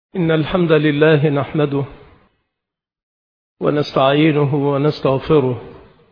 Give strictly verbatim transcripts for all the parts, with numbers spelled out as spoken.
إن الحمد لله نحمده ونستعينه ونستغفره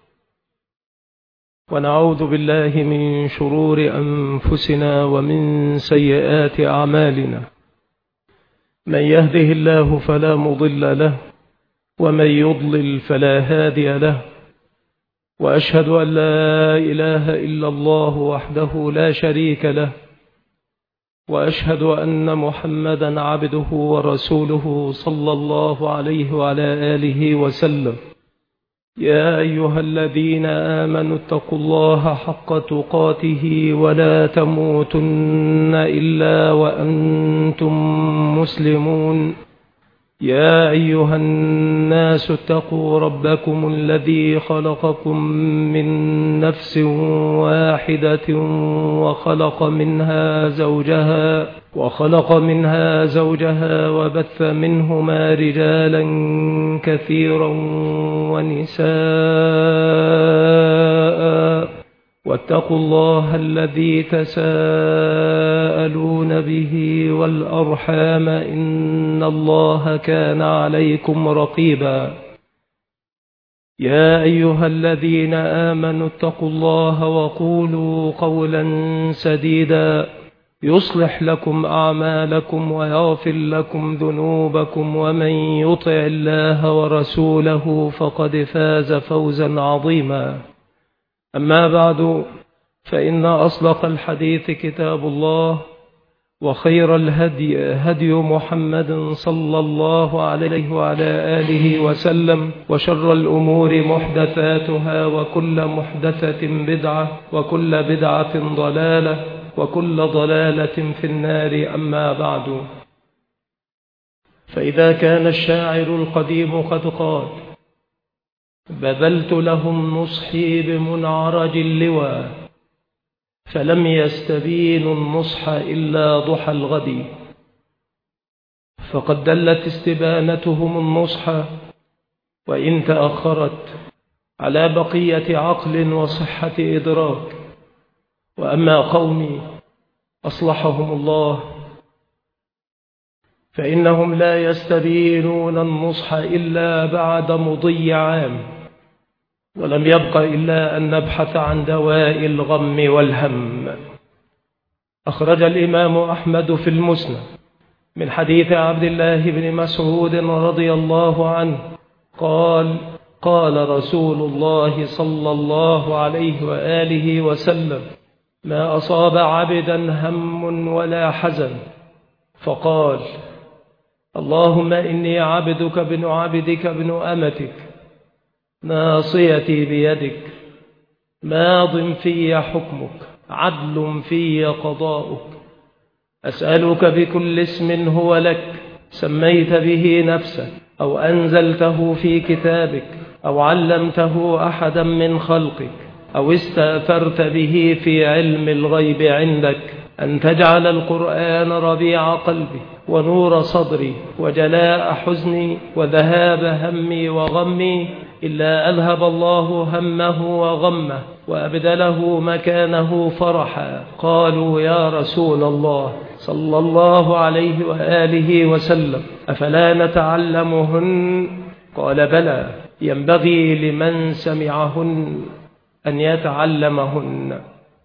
ونعوذ بالله من شرور أنفسنا ومن سيئات أعمالنا. من يهده الله فلا مضل له ومن يضلل فلا هادي له، وأشهد أن لا إله إلا الله وحده لا شريك له، وأشهد أن محمدا عبده ورسوله صلى الله عليه وعلى آله وسلم. يا أيها الذين آمنوا اتقوا الله حق تقاته ولا تموتن إلا وأنتم مسلمون. يا أيها الناس اتقوا ربكم الذي خلقكم من نفس واحدة وخلق منها زوجها وخلق منها زوجها وبث منهما رجالا كثيرا ونساء، واتقوا الله الذي تساءلون به والأرحام إن الله كان عليكم رقيبا. يا أيها الذين آمنوا اتقوا الله وقولوا قولا سديدا يصلح لكم أعمالكم ويغفر لكم ذنوبكم، ومن يطع الله ورسوله فقد فاز فوزا عظيما. أما بعد، فإن أصدق الحديث كتاب الله، وخير الهدي هدي محمد صلى الله عليه وعلى آله وسلم، وشر الأمور محدثاتها، وكل محدثة بدعة، وكل بدعة ضلالة، وكل ضلالة في النار. أما بعد، فإذا كان الشاعر القديم قد قال: بذلت لهم نصحي بمنعرج اللوى، فلم يستبينوا النصح إلا ضحى الغد. فقد دلت استبانتهم النصح وإن تأخرت على بقية عقل وصحة إدراك. وأما قومي أصلحهم الله فإنهم لا يستبينون النصح إلا بعد مضي عام، ولم يبق إلا أن نبحث عن دواء الغم والهم. أخرج الإمام أحمد في المسند من حديث عبد الله بن مسعود رضي الله عنه قال: قال رسول الله صلى الله عليه وآله وسلم: ما أصاب عبدا هم ولا حزن فقال: اللهم إني عبدك بن عبدك بن أمتك، ناصيتي بيدك، ماض في حكمك، عدل في قضاؤك، أسألك بكل اسم هو لك سميت به نفسك أو أنزلته في كتابك أو علمته أحدا من خلقك أو استأثرت به في علم الغيب عندك، أن تجعل القرآن ربيع قلبي ونور صدري وجلاء حزني وذهاب همي وغمي، إلا أذهب الله همه وغمه وأبدله مكانه فرحا. قالوا: يا رسول الله صلى الله عليه وآله وسلم، أفلا نتعلمهن؟ قال: بلى، ينبغي لمن سمعهن أن يتعلمهن.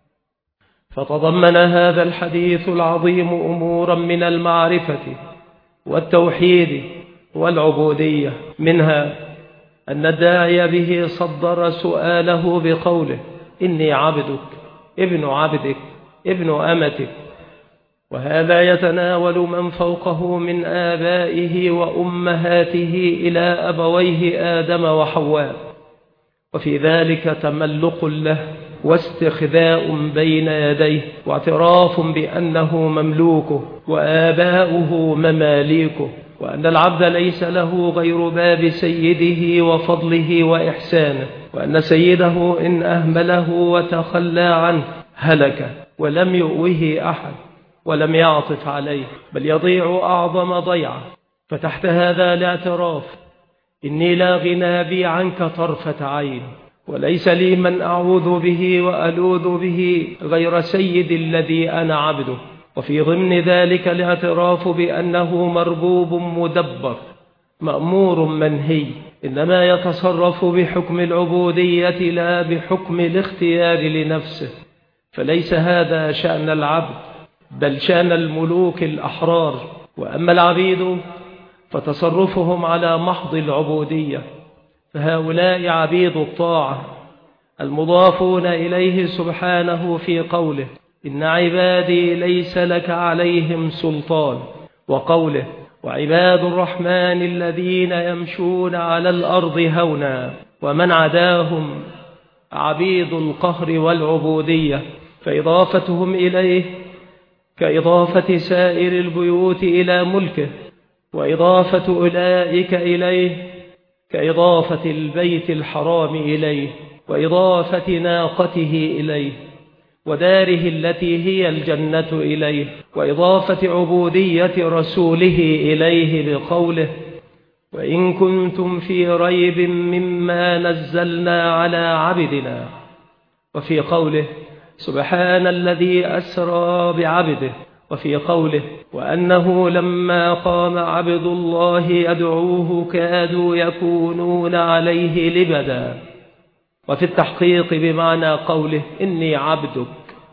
فتضمن هذا الحديث العظيم أمورا من المعرفة والتوحيد والعبودية، منها أن الداعي به صدر سؤاله بقوله: إني عبدك ابن عبدك ابن أمتك. وهذا يتناول من فوقه من آبائه وأمهاته إلى أبويه آدم وحواء، وفي ذلك تملق له واستخذاء بين يديه واعتراف بأنه مملوكه وآباؤه مماليكه، وأن العبد ليس له غير باب سيده وفضله وإحسانه، وأن سيده إن أهمله وتخلى عنه هلك ولم يؤوه أحد ولم يعطف عليه، بل يضيع أعظم ضيعة. فتحت هذا الاعتراف إني لا غنى بي عنك طرفة عين، وليس لي من أعوذ به وألوذ به غير سيدي الذي أنا عبده، وفي ضمن ذلك الاعتراف بأنه مربوب مدبر مأمور منهي، إنما يتصرف بحكم العبودية لا بحكم الاختيار لنفسه، فليس هذا شأن العبد بل شأن الملوك الأحرار. وأما العبيد فتصرفهم على محض العبودية، فهؤلاء عبيد الطاعة المضافون إليه سبحانه في قوله إن عبادي ليس لك عليهم سلطان، وقوله وعباد الرحمن الذين يمشون على الأرض هونا، ومن عداهم عبيد القهر والعبودية، فإضافتهم إليه كإضافة سائر البيوت إلى ملكه، وإضافة أولئك إليه كإضافة البيت الحرام إليه، وإضافة ناقته إليه، وداره التي هي الجنة إليه، وإضافة عبودية رسوله إليه بقوله وإن كنتم في ريب مما نزلنا على عبدنا، وفي قوله سبحان الذي أسرى بعبده، وفي قوله وأنه لما قام عبد الله يدعوه كادوا يكونون عليه لبدا، وفي التحقيق بمعنى قوله إني عبدك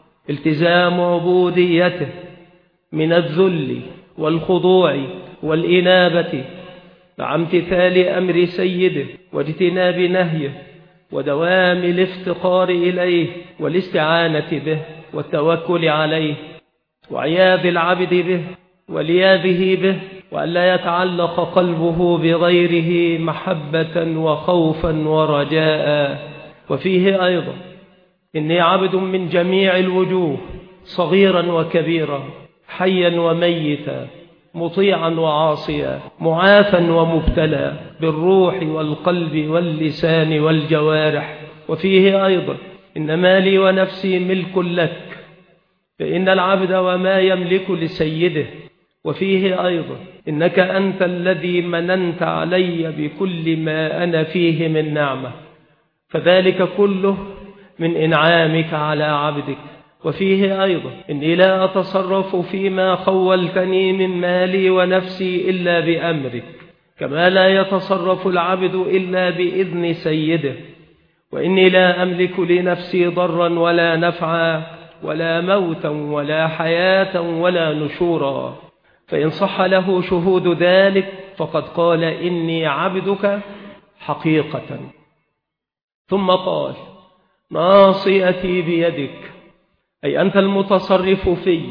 التزام عبوديته من الذل والخضوع والإنابة مع امتثال أمر سيده واجتناب نهيه، ودوام الافتقار إليه والاستعانة به والتوكل عليه، وعياذ العبد به ولياذه به، وألا يتعلق قلبه بغيره محبة وخوفا ورجاء. وفيه أيضا إني عبد من جميع الوجوه صغيرا وكبيرا حيا وميتا مطيعا وعاصيا معافا ومبتلى بالروح والقلب واللسان والجوارح. وفيه أيضا إن مالي ونفسي ملك لك، فإن العبد وما يملك لسيده. وفيه أيضا إنك أنت الذي مننت علي بكل ما أنا فيه من نعمة، فذلك كله من إنعامك على عبدك. وفيه أيضا إني لا أتصرف فيما خولتني من مالي ونفسي إلا بأمرك، كما لا يتصرف العبد إلا بإذن سيده. وإني لا أملك لنفسي ضرا ولا نفعا ولا موتا ولا حياة ولا نشورا، فإن صح له شهود ذلك فقد قال إني عبدك حقيقة. ثم قال ناصيتي بيدك، أي أنت المتصرف في،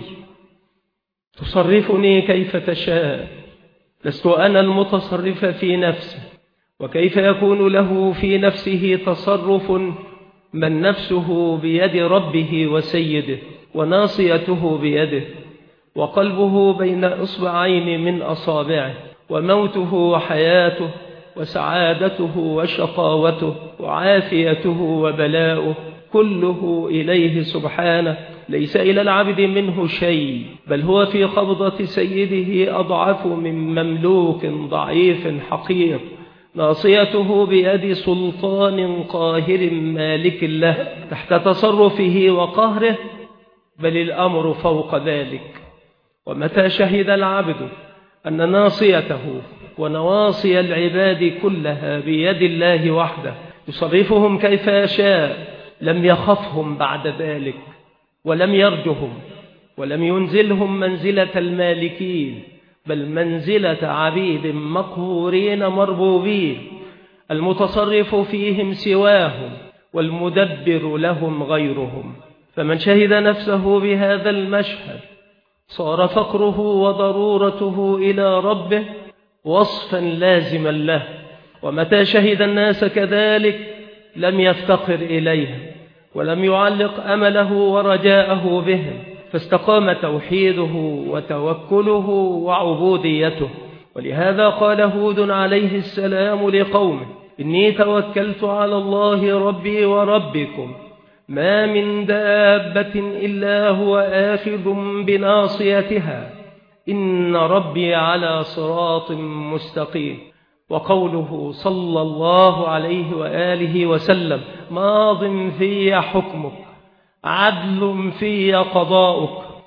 تصرفني كيف تشاء، لست أنا المتصرف في نفسه. وكيف يكون له في نفسه تصرف من نفسه بيد ربه وسيده وناصيته بيده، وقلبه بين إصبعين من أصابعه، وموته وحياته وسعادته وشقاوته وعافيته وبلاؤه كله إليه سبحانه، ليس إلى العبد منه شيء، بل هو في قبضة سيده أضعف من مملوك ضعيف حقير، ناصيته بيد سلطان قاهر مالك له تحت تصرفه وقهره، بل الأمر فوق ذلك. ومتى شهد العبد أن ناصيته ونواصي العباد كلها بيد الله وحده يصرفهم كيف يشاء، لم يخفهم بعد ذلك ولم يرجهم ولم ينزلهم منزلة المالكين، بل منزلة عبيد مقهورين مربوبين، المتصرف فيهم سواهم والمدبر لهم غيرهم. فمن شهد نفسه بهذا المشهد صار فقره وضرورته إلى ربه وصفا لازما له، ومتى شهد الناس كذلك لم يفتقر إليهم ولم يعلق أمله ورجاءه بهم، فاستقام توحيده وتوكله وعبوديته. ولهذا قال هود عليه السلام لقومه إني توكلت على الله ربي وربكم ما من دابة إلا هو آخذ بناصيتها إن ربي على صراط مستقيم. وقوله صلى الله عليه وآله وسلم ماض في حكمك عدل في قضاؤك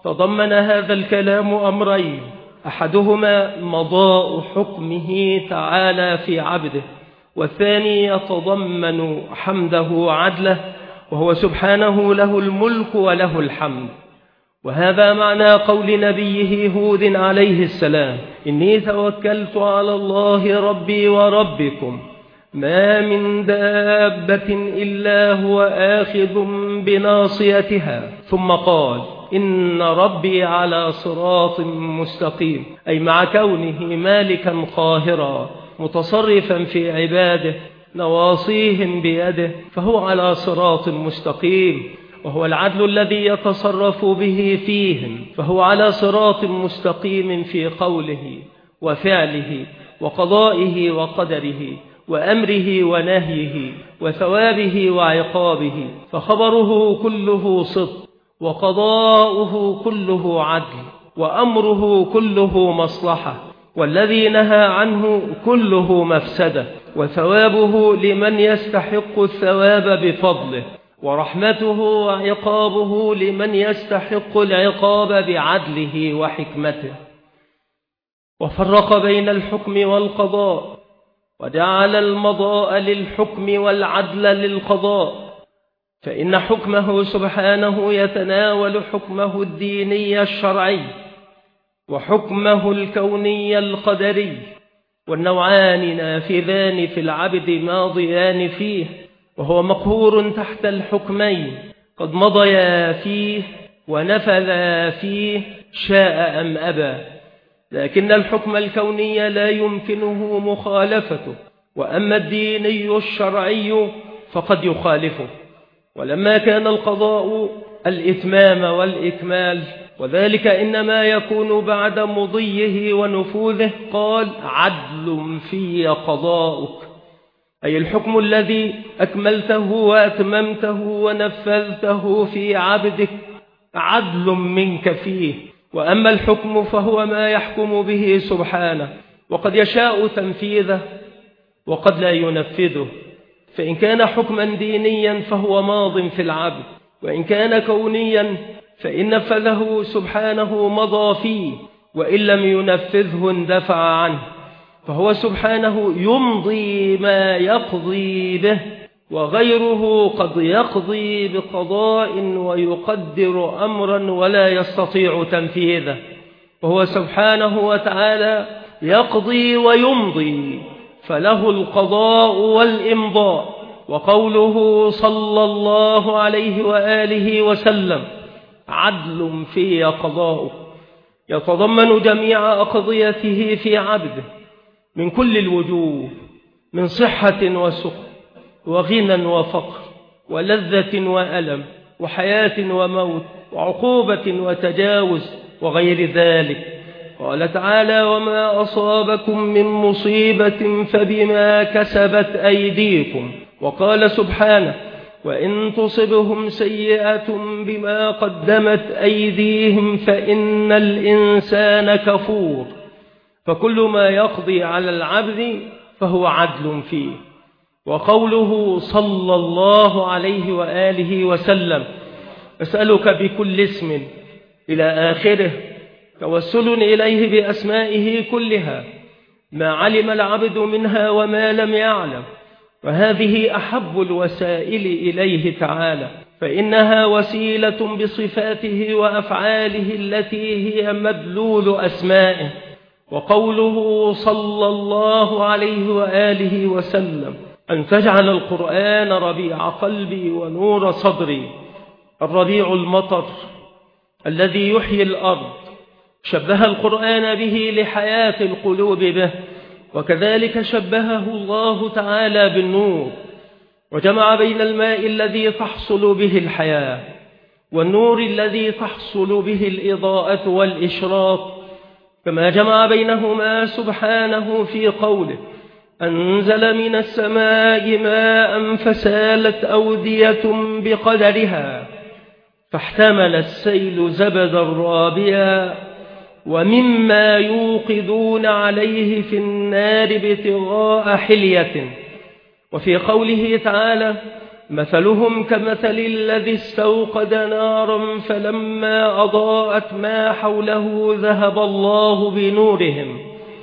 تضمن هذا الكلام أمرين: أحدهما مضاء حكمه تعالى في عبده، والثاني يتضمن حمده وعدله، وهو سبحانه له الملك وله الحمد. وهذا معنى قول نبيه هود عليه السلام: إني توكلت على الله ربي وربكم ما من دابة إلا هو آخذ بناصيتها. ثم قال: إن ربي على صراط مستقيم، أي مع كونه مالكا قاهرا متصرفا في عباده نواصيهم بيده، فهو على صراط مستقيم، وهو العدل الذي يتصرف به فيهم، فهو على صراط مستقيم في قوله وفعله وقضائه وقدره وأمره ونهيه وثوابه وعقابه، فخبره كله صدق، وقضاؤه كله عدل، وأمره كله مصلحة، والذي نهى عنه كله مفسدة، وثوابه لمن يستحق الثواب بفضله، ورحمته وعقابه لمن يستحق العقاب بعدله وحكمته. وفرق بين الحكم والقضاء، وجعل المضاء للحكم والعدل للقضاء، فإن حكمه سبحانه يتناول حكمه الديني الشرعي وحكمه الكوني القدري، والنوعان نافذان في العبد ماضيان فيه، وهو مقهور تحت الحكمين، قد مضيا فيه ونفذا فيه شاء أم أبى. لكن الحكم الكوني لا يمكنه مخالفته، وأما الديني الشرعي فقد يخالفه. ولما كان القضاء الإتمام والإكمال، وذلك إنما يكون بعد مضيه ونفوذه، قال: عدل في قضاؤك، أي الحكم الذي أكملته وأتممته ونفذته في عبدك عدل منك فيه. وأما الحكم فهو ما يحكم به سبحانه، وقد يشاء تنفيذه وقد لا ينفذه، فإن كان حكما دينيا فهو ماض في العبد، وإن كان كونيا فإن نفذه سبحانه مضى فيه، وإن لم ينفذه اندفع عنه، فهو سبحانه يمضي ما يقضي به، وغيره قد يقضي بقضاء ويقدر أمرا ولا يستطيع تنفيذه، وهو سبحانه وتعالى يقضي ويمضي، فله القضاء والإمضاء. وقوله صلى الله عليه وآله وسلم: عدل في قضاؤه، يتضمن جميع أقضيته في عبده من كل الوجوه، من صحة وسقم، وغنى وفقر، ولذة وألم، وحياة وموت، وعقوبة وتجاوز، وغير ذلك. قال تعالى: وما أصابكم من مصيبة فبما كسبت أيديكم. وقال سبحانه: وإن تصبهم سيئة بما قدمت أيديهم فإن الإنسان كفور. فكل ما يقضي على العبد فهو عدل فيه. وقوله صلى الله عليه وآله وسلم: أسألك بكل اسم إلى آخره، توسل إليه بأسمائه كلها، ما علم العبد منها وما لم يعلم، وهذه أحب الوسائل إليه تعالى، فإنها وسيلة بصفاته وأفعاله التي هي مدلول أسمائه. وقوله صلى الله عليه وآله وسلم: أن تجعل القرآن ربيع قلبي ونور صدري. الربيع المطر الذي يحيي الأرض، شبه القرآن به لحياة القلوب به، وكذلك شبهه الله تعالى بالنور، وجمع بين الماء الذي تحصل به الحياة والنور الذي تحصل به الإضاءة والإشراق، كما جمع بينهما سبحانه في قوله: أنزل من السماء ماء فسالت أودية بقدرها فاحتمل السيل زبدا رابيا ومما يوقدون عليه في النار ابتغاء حلية. وفي قوله تعالى: مثلهم كمثل الذي استوقد نارا فلما أضاءت ما حوله ذهب الله بنورهم.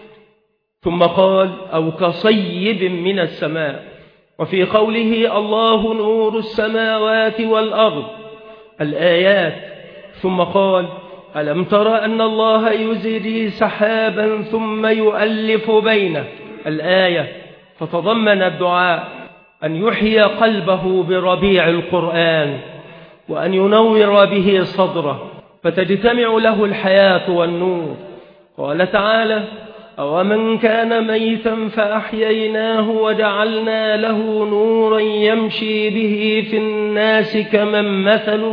ثم قال أو كصيب من السماء. وفي قوله الله نور السماوات والأرض الآيات. ثم قال ألم تر أن الله يزري سحابا ثم يؤلف بينه الآية. فتضمن الدعاء أن يحيي قلبه بربيع القرآن وأن ينور به صدره فتجتمع له الحياة والنور. قال تعالى أومن كان ميتا فأحييناه وجعلنا له نورا يمشي به في الناس كمن مثله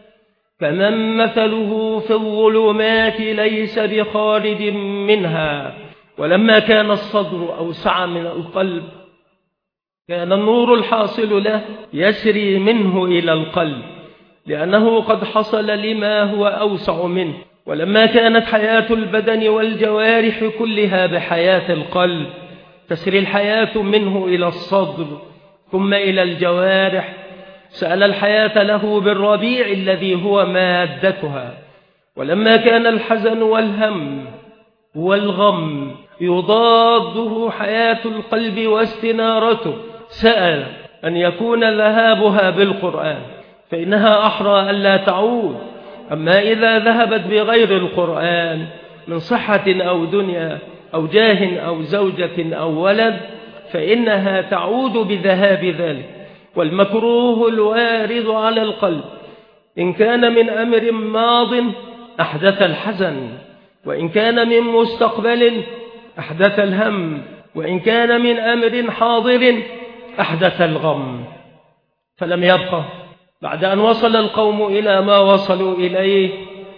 كمن مثله في الظلمات ليس بخارج منها. ولما كان الصدر أوسع من القلب كان النور الحاصل له يسري منه إلى القلب لأنه قد حصل لما هو أوسع منه. ولما كانت حياة البدن والجوارح كلها بحياة القلب تسري الحياة منه إلى الصدر ثم إلى الجوارح. سأل الحياة له بالربيع الذي هو مادتها. ولما كان الحزن والهم والغم يضاده حياة القلب واستنارته سأل أن يكون ذهابها بالقرآن فإنها أحرى ألا تعود. أما إذا ذهبت بغير القرآن من صحة أو دنيا أو جاه أو زوجة أو ولد فإنها تعود بذهاب ذلك. والمكروه الوارد على القلب إن كان من أمر ماض أحدث الحزن وإن كان من مستقبل أحدث الهم وإن كان من أمر حاضر أحدث الغم. فلم يبقى بعد أن وصل القوم إلى ما وصلوا إليه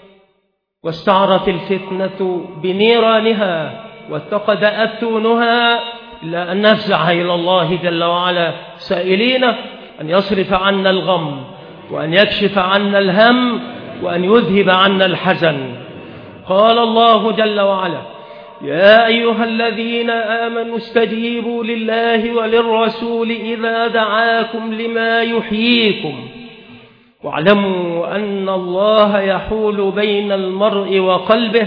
واستعرت الفتنة بنيرانها واتقد أتونها إلا أن نفزع إلى الله جل وعلا سائلين أن يصرف عنا الغم وأن يكشف عنا الهم وأن يذهب عنا الحزن. قال الله جل وعلا يا أيها الذين آمنوا استجيبوا لله وللرسول إذا دعاكم لما يحييكم واعلموا أن الله يحول بين المرء وقلبه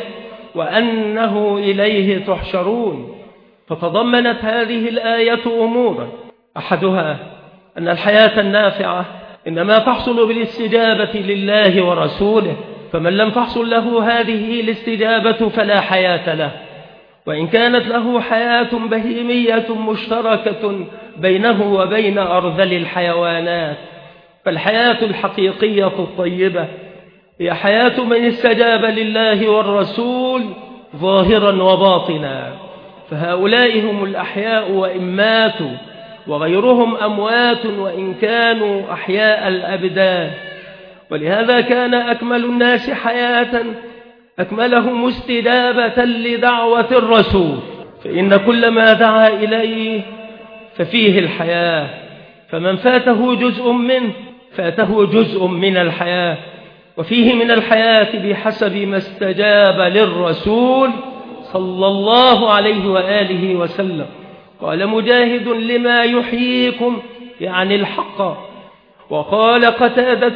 وأنه إليه تحشرون. فتضمنت هذه الآية أمورا أحدها أن الحياة النافعة إنما تحصل بالاستجابة لله ورسوله فمن لم تحصل له هذه الاستجابة فلا حياة له. وإن كانت له حياة بهيمية مشتركة بينه وبين أرذل الحيوانات فالحياة الحقيقية الطيبة هي حياة من استجاب لله والرسول ظاهرا وباطنا. فهؤلاء هم الأحياء وإن ماتوا وغيرهم أموات وإن كانوا أحياء الأبدان. ولهذا كان أكمل الناس حياة أكملهم استجابة لدعوة الرسول فإن كل ما دعا إليه ففيه الحياة فمن فاته جزء منه فاته جزء من الحياة وفيه من الحياة بحسب ما استجاب للرسول صلى الله عليه وآله وسلم. قال مجاهد لما يحييكم يعني الحق. وقال قتادة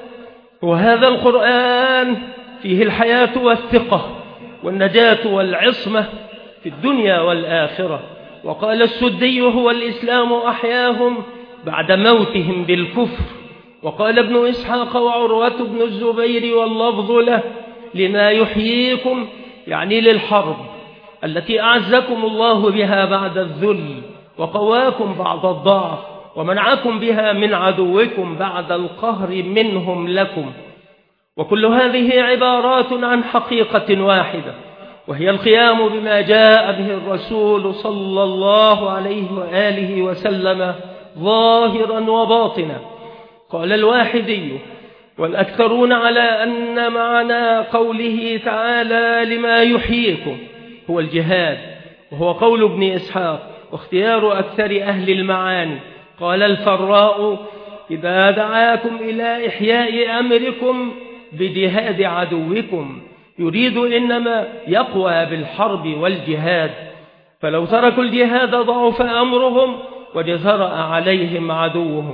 وهذا القرآن فيه الحياة والثقة والنجاة والعصمة في الدنيا والآخرة. وقال السدي هو الإسلام أحياهم بعد موتهم بالكفر. وقال ابن إسحاق وعروة بن الزبير واللفظ له لما يحييكم يعني للحرب التي أعزكم الله بها بعد الذل وقواكم بعد الضعف ومنعكم بها من عدوكم بعد القهر منهم لكم. وكل هذه عبارات عن حقيقة واحدة وهي القيام بما جاء به الرسول صلى الله عليه وآله وسلم ظاهرا وباطنا. قال الواحدي والأكثرون على أن معنى قوله تعالى لما يحييكم هو الجهاد وهو قول ابن إسحاق واختيار أكثر أهل المعاني. قال الفراء إذا دعاكم إلى إحياء أمركم بجهاد عدوكم يريد إنما يقوى بالحرب والجهاد فلو تركوا الجهاد ضعف أمرهم وجثرأ عليهم عدوهم.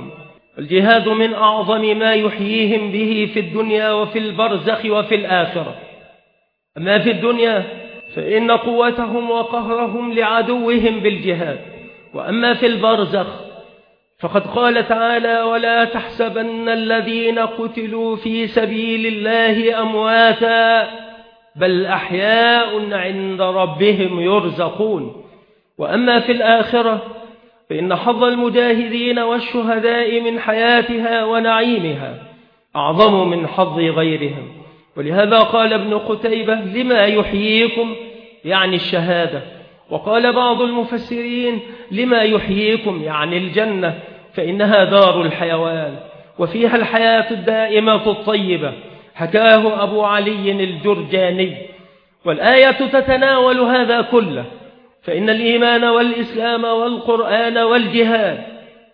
الجهاد من أعظم ما يحييهم به في الدنيا وفي البرزخ وفي الآخرة. أما في الدنيا فإن قوتهم وقهرهم لعدوهم بالجهاد، وأما في البرزخ فقد قال تعالى: ولا تحسبن الذين قتلوا في سبيل الله أمواتا بل أحياء عند ربهم يرزقون. وأما في الآخرة فإن حظ المجاهدين والشهداء من حياتها ونعيمها أعظم من حظ غيرهم. ولهذا قال ابن قتيبة: لما يحييكم، يعني الشهادة. وقال بعض المفسرين: لما يحييكم، يعني الجنة، فإنها دار الحيوان وفيها الحياة الدائمة الطيبة. حكاه أبو علي الجرجاني. والآية تتناول هذا كله، فإن الإيمان والإسلام والقرآن والجهاد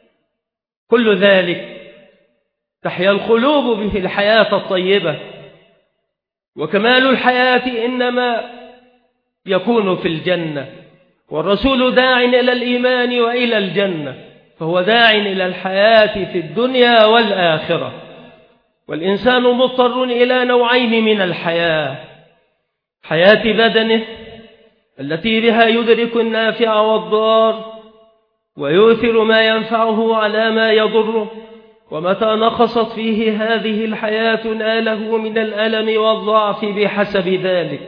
كل ذلك تحيا القلوب به الحياة الطيبة. وكمال الحياة إنما يكون في الجنة، والرسول داع إلى الإيمان وإلى الجنة، فهو داع إلى الحياة في الدنيا والآخرة. والإنسان مضطر إلى نوعين من الحياة: حياة بدنه التي بها يدرك النافع والضار ويؤثر ما ينفعه على ما يضره، ومتى نقصت فيه هذه الحياة ناله من الألم والضعف بحسب ذلك.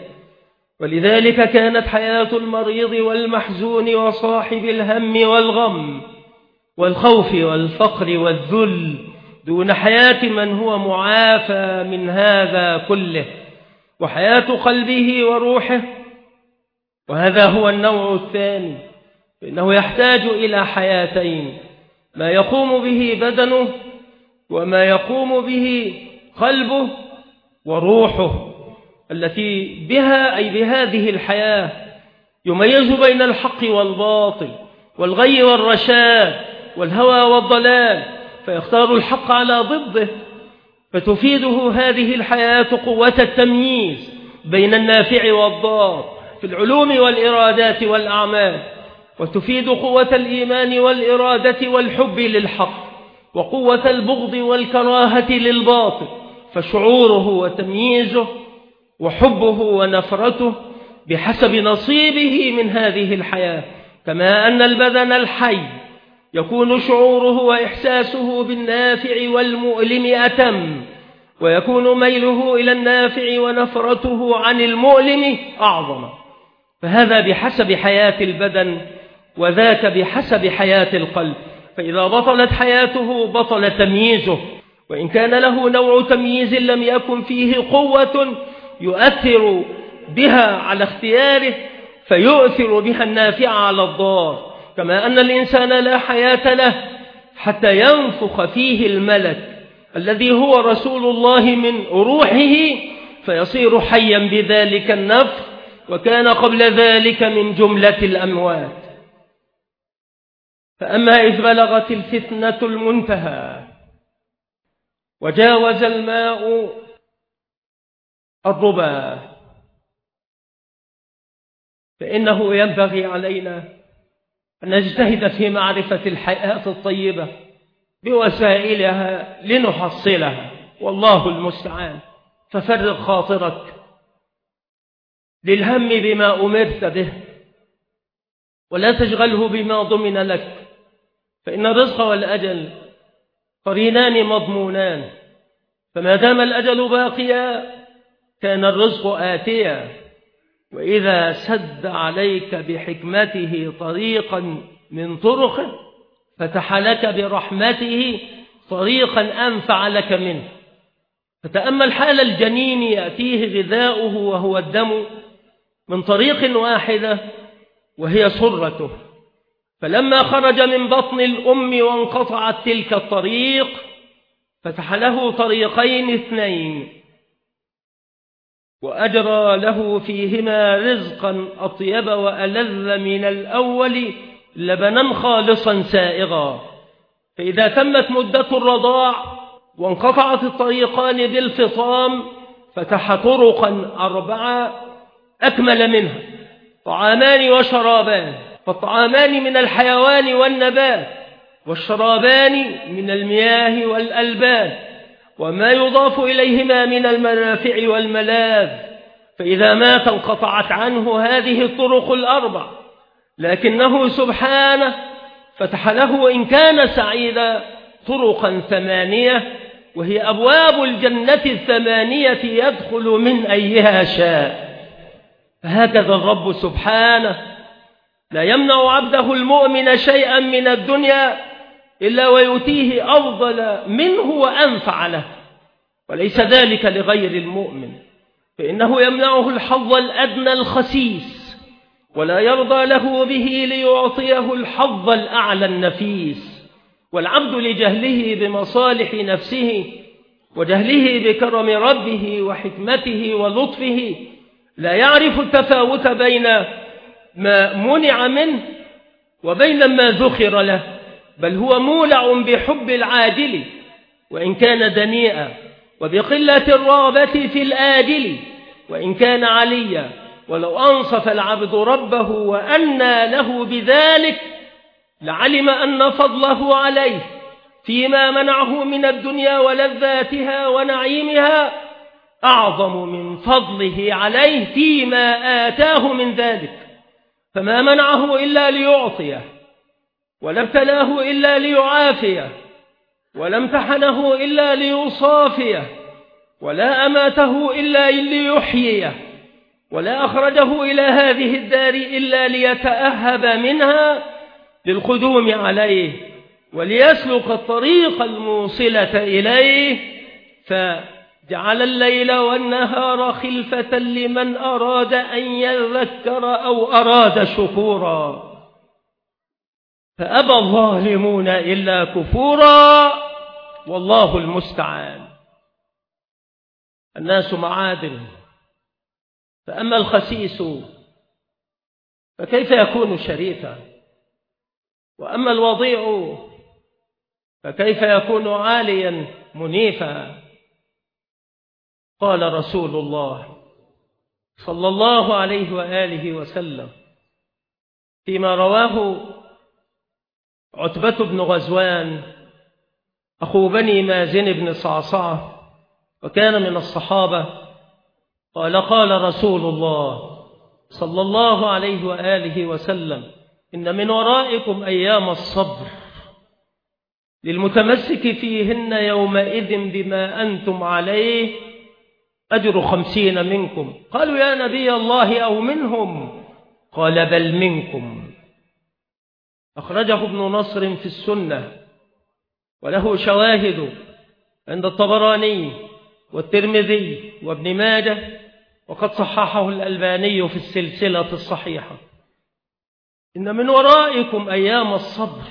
ولذلك كانت حياة المريض والمحزون وصاحب الهم والغم والخوف والفقر والذل دون حياة من هو معافى من هذا كله، وحياة قلبه وروحه. وهذا هو النوع الثاني، فإنه يحتاج إلى حياتين: ما يقوم به بدنه وما يقوم به قلبه وروحه، التي بها أي بهذه الحياة يميز بين الحق والباطل والغي والرشاد والهوى والضلال، فيختار الحق على ضده. فتفيده هذه الحياة قوة التمييز بين النافع والضار في العلوم والإرادات والأعمال، وتفيد قوة الإيمان والإرادة والحب للحق، وقوة البغض والكراهة للباطل، فشعوره وتمييزه وحبه ونفرته بحسب نصيبه من هذه الحياة. كما أن البدن الحي يكون شعوره وإحساسه بالنافع والمؤلم أتم، ويكون ميله إلى النافع ونفرته عن المؤلم أعظم. فهذا بحسب حياة البدن، وذاك بحسب حياة القلب. فإذا بطلت حياته بطل تمييزه، وإن كان له نوع تمييز لم يكن فيه قوة يؤثر بها على اختياره فيؤثر بها النافع على الضار. كما أن الإنسان لا حياة له حتى ينفخ فيه الملك الذي هو رسول الله من روحه فيصير حيا بذلك النفخ، وكان قبل ذلك من جملة الأموات. فأما إذ بلغت الفتنة المنتهى وجاوز الماء الربا، فإنه ينبغي علينا أن نجتهد في معرفة الحياة الطيبة بوسائلها لنحصلها، والله المستعان. ففرغ خاطرك للهم بما أمرت به، ولا تشغله بما ضمن لك، فإن الرزق والأجل قرينان مضمونان، فما دام الأجل باقيا كان الرزق آتيا. وإذا سد عليك بحكمته طريقا من طرقه فتح لك برحمته طريقا أنفع لك منه. فتأمل حال الجنين يأتيه غذاؤه وهو الدم من طريق واحدة وهي سرته، فلما خرج من بطن الأم وانقطعت تلك الطريق فتح له طريقين اثنين وأجرى له فيهما رزقا أطيب وألذ من الأول لبنا خالصا سائغا. فإذا تمت مدة الرضاع وانقطعت الطريقان بالفطام فتح طرقا أربعة أكمل منها: طعامان وشرابان، فالطعامان من الحيوان والنبات، والشرابان من المياه والألبان وما يضاف إليهما من المنافع والملاذ، فإذا مات انقطعت عنه هذه الطرق الأربع، لكنه سبحانه فتح له إن كان سعيدا طرقا ثمانية، وهي أبواب الجنة الثمانية يدخل من أيها شاء. فهكذا الرب سبحانه لا يمنع عبده المؤمن شيئا من الدنيا إلا ويؤتيه أفضل منه وأنفع له، وليس ذلك لغير المؤمن، فإنه يمنعه الحظ الأدنى الخسيس ولا يرضى له به ليعطيه الحظ الأعلى النفيس. والعبد لجهله بمصالح نفسه وجهله بكرم ربه وحكمته ولطفه لا يعرف التفاوت بين ما منع منه وبين ما ذخر له، بل هو مولع بحب العاجل وإن كان دنيئا، وبقلة الرغبة في الآجل وإن كان عليا. ولو أنصف العبد ربه وأنى له بذلك لعلم أن فضله عليه فيما منعه من الدنيا ولذاتها ونعيمها أعظم من فضله عليه فيما آتاه من ذلك، فما منعه إلا ليعطيه، ولا ابتلاه إلا ليعافيه، ولا امتحنه إلا ليصافيه، ولا أماته إلا ليحييه، ولا أخرجه إلى هذه الدار إلا ليتأهب منها للقدوم عليه وليسلك الطريق الموصلة إليه، فجعل الليل والنهار خلفة لمن أراد أن يذكر أو أراد شكورا، فأبى الظالمون إلا كفورا، والله المستعان. الناس معادن، فأما الخسيس فكيف يكون شريفا، وأما الوضيع فكيف يكون عاليا منيفا. قال رسول الله صلى الله عليه وآله وسلم فيما رواه عتبة بن غزوان أخو بني مازن بن صعصعة وكان من الصحابة، قال قال رسول الله صلى الله عليه وآله وسلم إن من ورائكم أيام الصبر للمتمسك فيهن يومئذ بما أنتم عليه أجر خمسين منكم. قالوا يا نبي الله أو منهم؟ قال بل منكم. أخرجه ابن نصر في السنة وله شواهد عند الطبراني والترمذي وابن ماجه، وقد صححه الألباني في السلسلة الصحيحة. إن من ورائكم أيام الصبر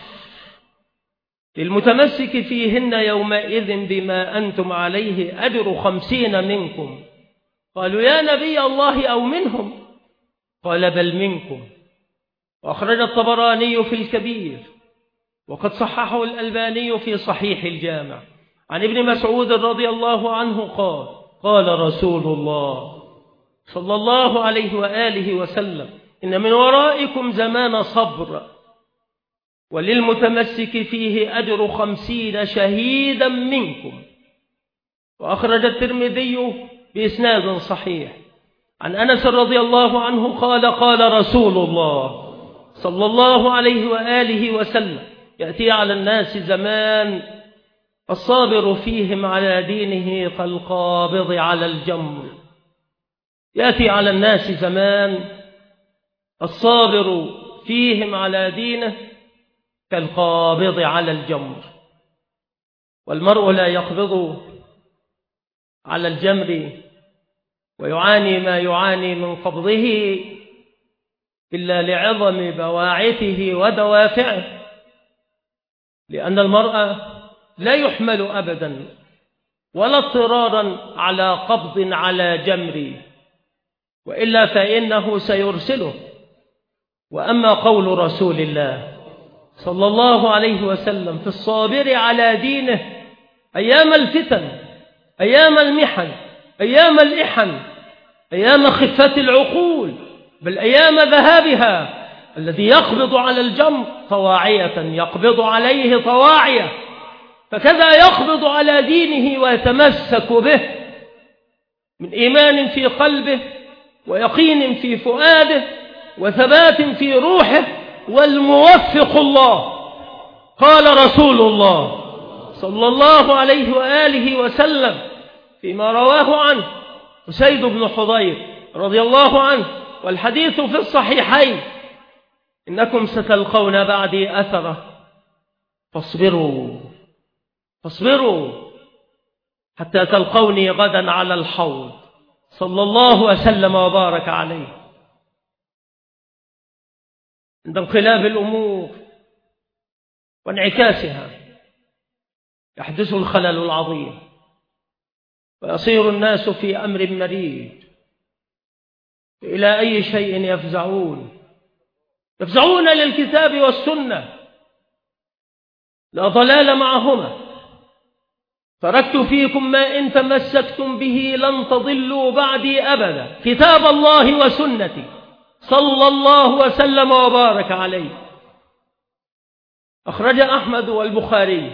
للمتمسك فيهن يومئذ بما أنتم عليه أجر خمسين منكم. قالوا يا نبي الله أو منهم؟ قال بل منكم. وأخرج الطبراني في الكبير وقد صححه الألباني في صحيح الجامع عن ابن مسعود رضي الله عنه قال قال رسول الله صلى الله عليه وآله وسلم إن من ورائكم زمان صبر وللمتمسك فيه أجر خمسين شهيدا منكم. وأخرج الترمذي بإسناد صحيح عن أنس رضي الله عنه قال قال رسول الله صلى الله عليه وآله وسلم يأتي على الناس زمان الصابر فيهم على دينه كالقابض على الجمر. يأتي على الناس زمان الصابر فيهم على دينه كالقابض على الجمر، والمرء لا يقبض على الجمر ويعاني ما يعاني من قبضه إلا لعظم بواعثه ودوافعه، لأن المرء لا يحمل أبدا ولا اضطرارا على قبض على جمر، وإلا فإنه سيرسله. وأما قول رسول الله صلى الله عليه وسلم في الصابر على دينه أيام الفتن أيام المحن أيام الإحن أيام خفة العقول بل أيام ذهابها الذي يقبض على الجمر طواعية يقبض عليه طواعية، فكذا يقبض على دينه ويتمسك به من إيمان في قلبه ويقين في فؤاده وثبات في روحه، والموفق الله. قال رسول الله صلى الله عليه وآله وسلم فيما رواه عنه أسيد بن حضير رضي الله عنه، والحديث في الصحيحين: إنكم ستلقون بعدي أثرة فاصبروا فاصبروا حتى تلقوني غدا على الحوض، صلى الله وسلم وبارك عليه. عند انقلاب الأمور وانعكاسها يحدث الخلل العظيم، ويصير الناس في أمر مريج. إلى أي شيء يفزعون؟ يفزعون للكتاب والسنة، لا ضلال معهما. تركت فيكم ما إن تمسكتم به لن تضلوا بعدي أبدا، كتاب الله وسنتي، صلى الله وسلم وبارك عليه. أخرج أحمد والبخاري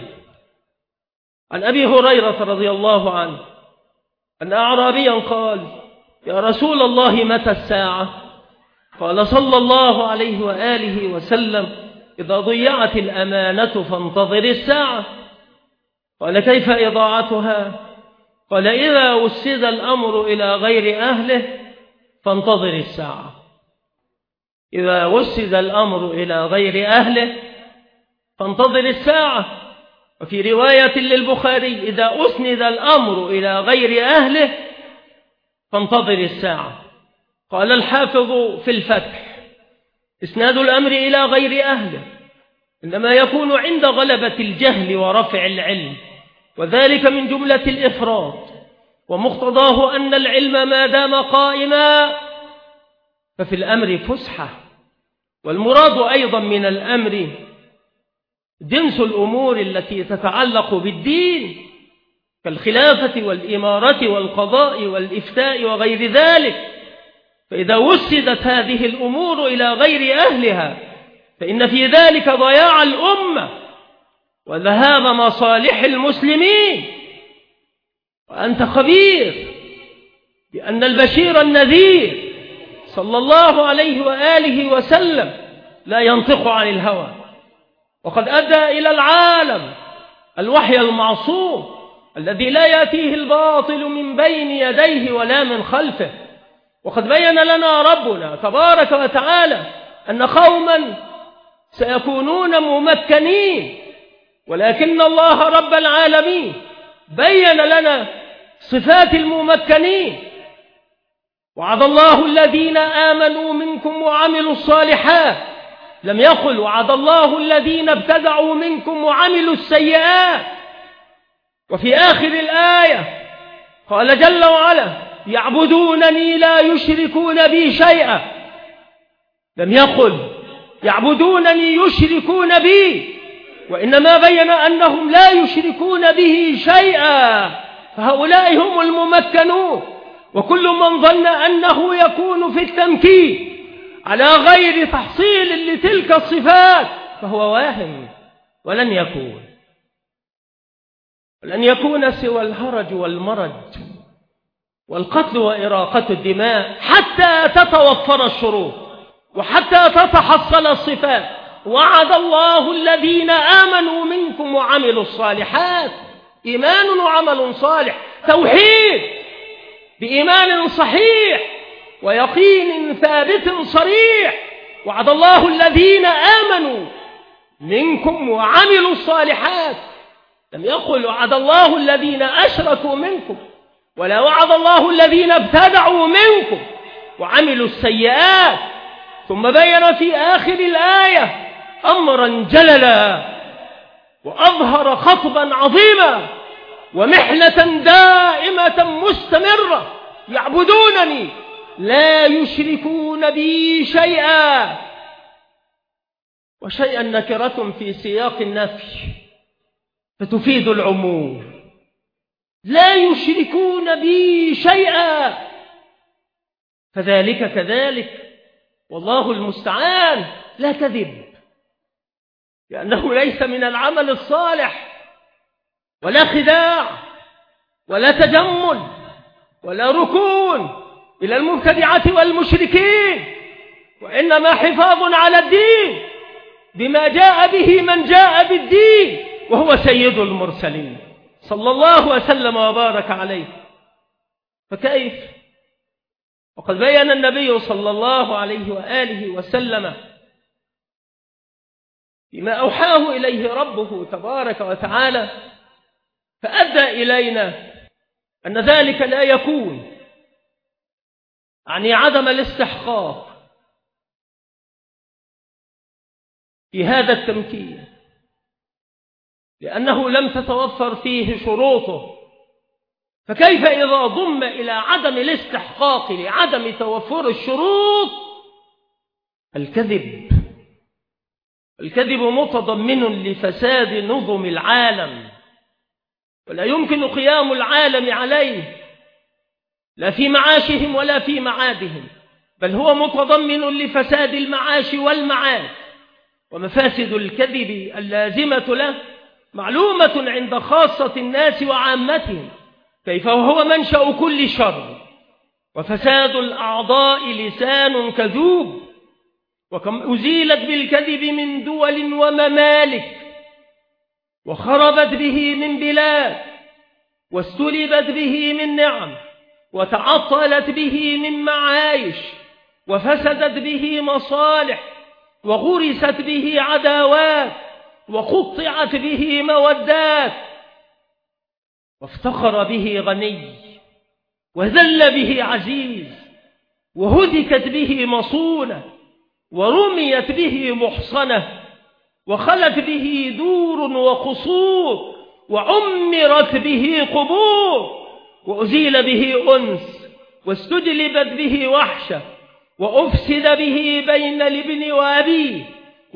عن أبي هريرة رضي الله عنه أن أعرابيا قال: يا رسول الله متى الساعة؟ قال صلى الله عليه وآله وسلم: إذا ضيعت الأمانة فانتظر الساعة. قال: كيف إضاعتها؟ قال: إذا وسد الأمر إلى غير أهله فانتظر الساعة. إذا وسد الأمر إلى غير أهله فانتظر الساعة. وفي رواية للبخاري: إذا أسند الأمر إلى غير أهله فانتظر الساعة. قال الحافظ في الفتح: إسناد الأمر إلى غير أهله إنما يكون عند غلبة الجهل ورفع العلم، وذلك من جملة الإفراط، ومقتضاه أن العلم ما دام قائما ففي الأمر فسحة. والمراد أيضا من الأمر جنس الأمور التي تتعلق بالدين كالخلافة والإمارة والقضاء والإفتاء وغير ذلك. فإذا وسدت هذه الأمور إلى غير أهلها فإن في ذلك ضياع الأمة وذهاب مصالح المسلمين. وأنت خبير بأن البشير النذير صلى الله عليه وآله وسلم لا ينطق عن الهوى، وقد أدى إلى العالم الوحي المعصوم الذي لا يأتيه الباطل من بين يديه ولا من خلفه. وقد بين لنا ربنا تبارك وتعالى أن قوما سيكونون ممكنين، ولكن الله رب العالمين بين لنا صفات الممكنين. وعد الله الذين آمنوا منكم وعملوا الصالحات، لم يقل وعد الله الذين ابتدعوا منكم وعملوا السيئات. وفي آخر الآية قال جل وعلا: يعبدونني لا يشركون بي شيئا. لم يقل يعبدونني يشركون بي، وإنما بين أنهم لا يشركون به شيئا، فهؤلاء هم الممكنون. وكل من ظن أنه يكون في التمكين على غير تحصيل لتلك الصفات فهو واهم، ولن يكون ولن يكون سوى الهرج والمرج والقتل وإراقة الدماء حتى تتوفر الشروط وحتى تتحصل الصفات. وعد الله الذين آمنوا منكم وعملوا الصالحات، إيمان وعمل صالح، توحيد بإيمان صحيح ويقين ثابت صريح. وعد الله الذين آمنوا منكم وعملوا الصالحات، لم يقل وعد الله الذين أشركوا منكم، ولا وعد الله الذين ابتدعوا منكم وعملوا السيئات. ثم بين في آخر الآية أمرا جللا وأظهر خطبا عظيما ومحنة دائمة مستمرة: يعبدونني لا يشركون بي شيئا. وشيئا نكرة في سياق النفي فتفيد العموم، لا يشركون بي شيئا، فذلك كذلك والله المستعان. لا كذب، لأنه ليس من العمل الصالح، ولا خداع ولا تجمل ولا ركون إلى المبتدعة والمشركين، وإنما حفاظ على الدين بما جاء به من جاء بالدين وهو سيد المرسلين صلى الله وسلم وبارك عليه. فكيف وقد بيّن النبي صلى الله عليه وآله وسلم بما أوحاه إليه ربه تبارك وتعالى، فأدى إلينا أن ذلك لا يكون يعني عدم الاستحقاق في هذا التمكين، لأنه لم تتوفر فيه شروطه. فكيف إذا ضم إلى عدم الاستحقاق لعدم توفر الشروط الكذب؟ الكذب متضمن لفساد نظم العالم، ولا يمكن قيام العالم عليه لا في معاشهم ولا في معادهم، بل هو متضمن لفساد المعاش والمعاد. ومفاسد الكذب اللازمة له معلومة عند خاصة الناس وعامتهم، كيف وهو منشأ كل شر. وفساد الأعضاء لسان كذوب، وكم أزيلت بالكذب من دول وممالك، وخربت به من بلاد، واستلبت به من نعم، وتعطلت به من معايش، وفسدت به مصالح، وغرست به عداوات، وقطعت به مودات، وافتخر به غني، وذل به عزيز، وهتكت به مصونة، ورميت به محصنة، وخلت به دور وقصور، وعمرت به قبور، وأزيل به أنس، واستجلبت به وحشة، وأفسد به بين الابن وأبيه،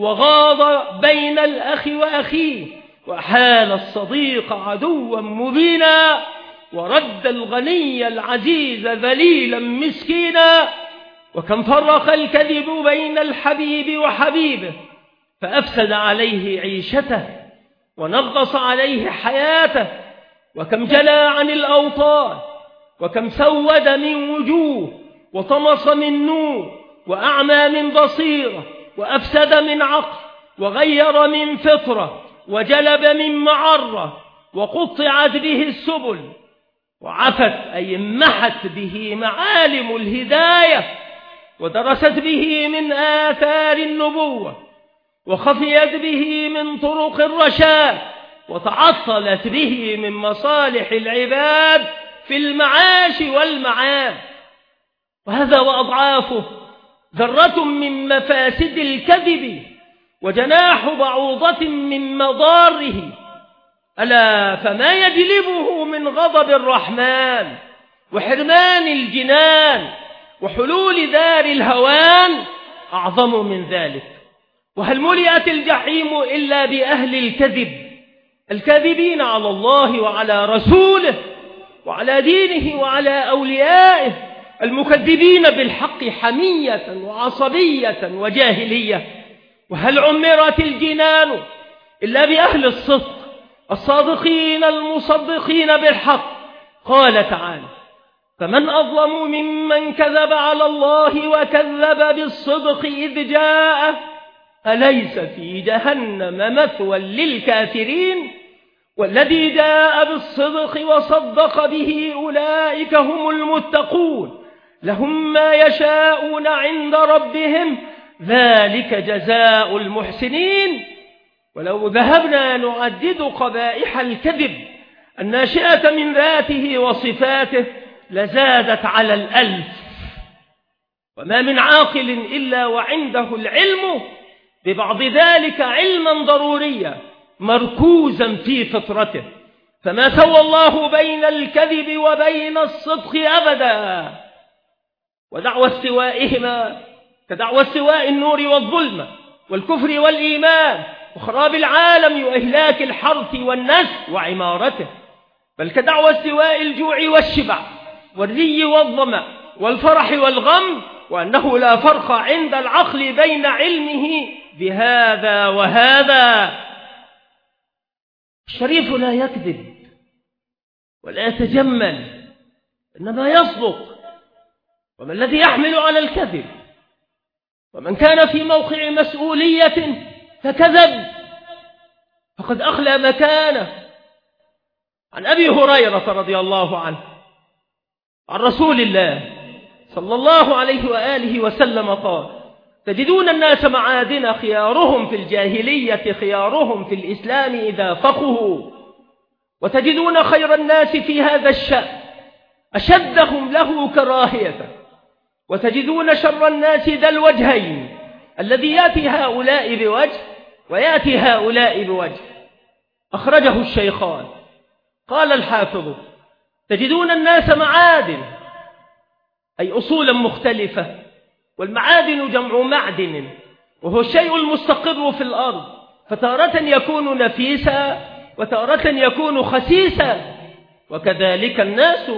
وغاض بين الأخ وأخيه، وحال الصديق عدوا مبينا، ورد الغني العزيز ذليلا مسكينا. وكم فرق الكذب بين الحبيب وحبيبه، فأفسد عليه عيشته، ونغص عليه حياته. وكم جلى عن الأوطان، وكم سود من وجوه، وطمس من نور، وأعمى من بصيرة، وأفسد من عقل، وغير من فطرة، وجلب من معرة، وقطعت به السبل، وعفت أي محت به معالم الهداية، ودرست به من آثار النبوة، وخفيت به من طرق الرشاد، وتعطلت به من مصالح العباد في المعاش والمعاد. وهذا وأضعافه ذرة من مفاسد الكذب، وجناح بعوضة من مضاره. ألا فما يجلبه من غضب الرحمن، وحرمان الجنان، وحلول دار الهوان أعظم من ذلك. وهل ملئت الجحيم إلا بأهل الكذب، الكاذبين على الله وعلى رسوله وعلى دينه وعلى أوليائه، المكذبين بالحق حمية وعصبية وجاهلية. وهل عمرت الجنان إلا بأهل الصدق الصادقين المصدقين بالحق؟ قال تعالى: فمن أظلم ممن كذب على الله وكذب بالصدق إذ جاءه، أليس في جهنم مثوى للكافرين؟ والذي جاء بالصدق وصدق به أولئك هم المتقون، لهم ما يشاءون عند ربهم، ذلك جزاء المحسنين. ولو ذهبنا نعدد قبائح الكذب الناشئة من ذاته وصفاته لزادت على الألف. وما من عاقل إلا وعنده العلم ببعض ذلك علما ضروريا مركوزا في فطرته، فما سوى الله بين الكذب وبين الصدق أبدا. ودعوى استوائهما كدعوى استواء النور والظلمة والكفر والإيمان وخراب العالم وإهلاك الحرث والنسل وعمارته، بل كدعوى استواء الجوع والشبع والري والظمأ والفرح والغم وأنه لا فرق عند العقل بين علمه بهذا وهذا. الشريف لا يكذب ولا يتجمل، إنما يصدق. وما الذي يحمل على الكذب؟ ومن كان في موقع مسؤولية فكذب فقد أخلى مكانه. عن أبي هريرة رضي الله عنه عن رسول الله صلى الله عليه وآله وسلم قال: تجدون الناس معادن، خيارهم في الجاهلية خيارهم في الإسلام إذا فقهوا، وتجدون خير الناس في هذا الشأن أشدهم له كراهية، وتجدون شر الناس ذا الوجهين الذي يأتي هؤلاء بوجه ويأتي هؤلاء بوجه. أخرجه الشيخان. قال الحافظ: تجدون الناس معادن أي أصولا مختلفة، والمعادن جمع معدن وهو الشيء المستقر في الأرض، فتارة يكون نفيسا وتارة يكون خسيسا، وكذلك الناس.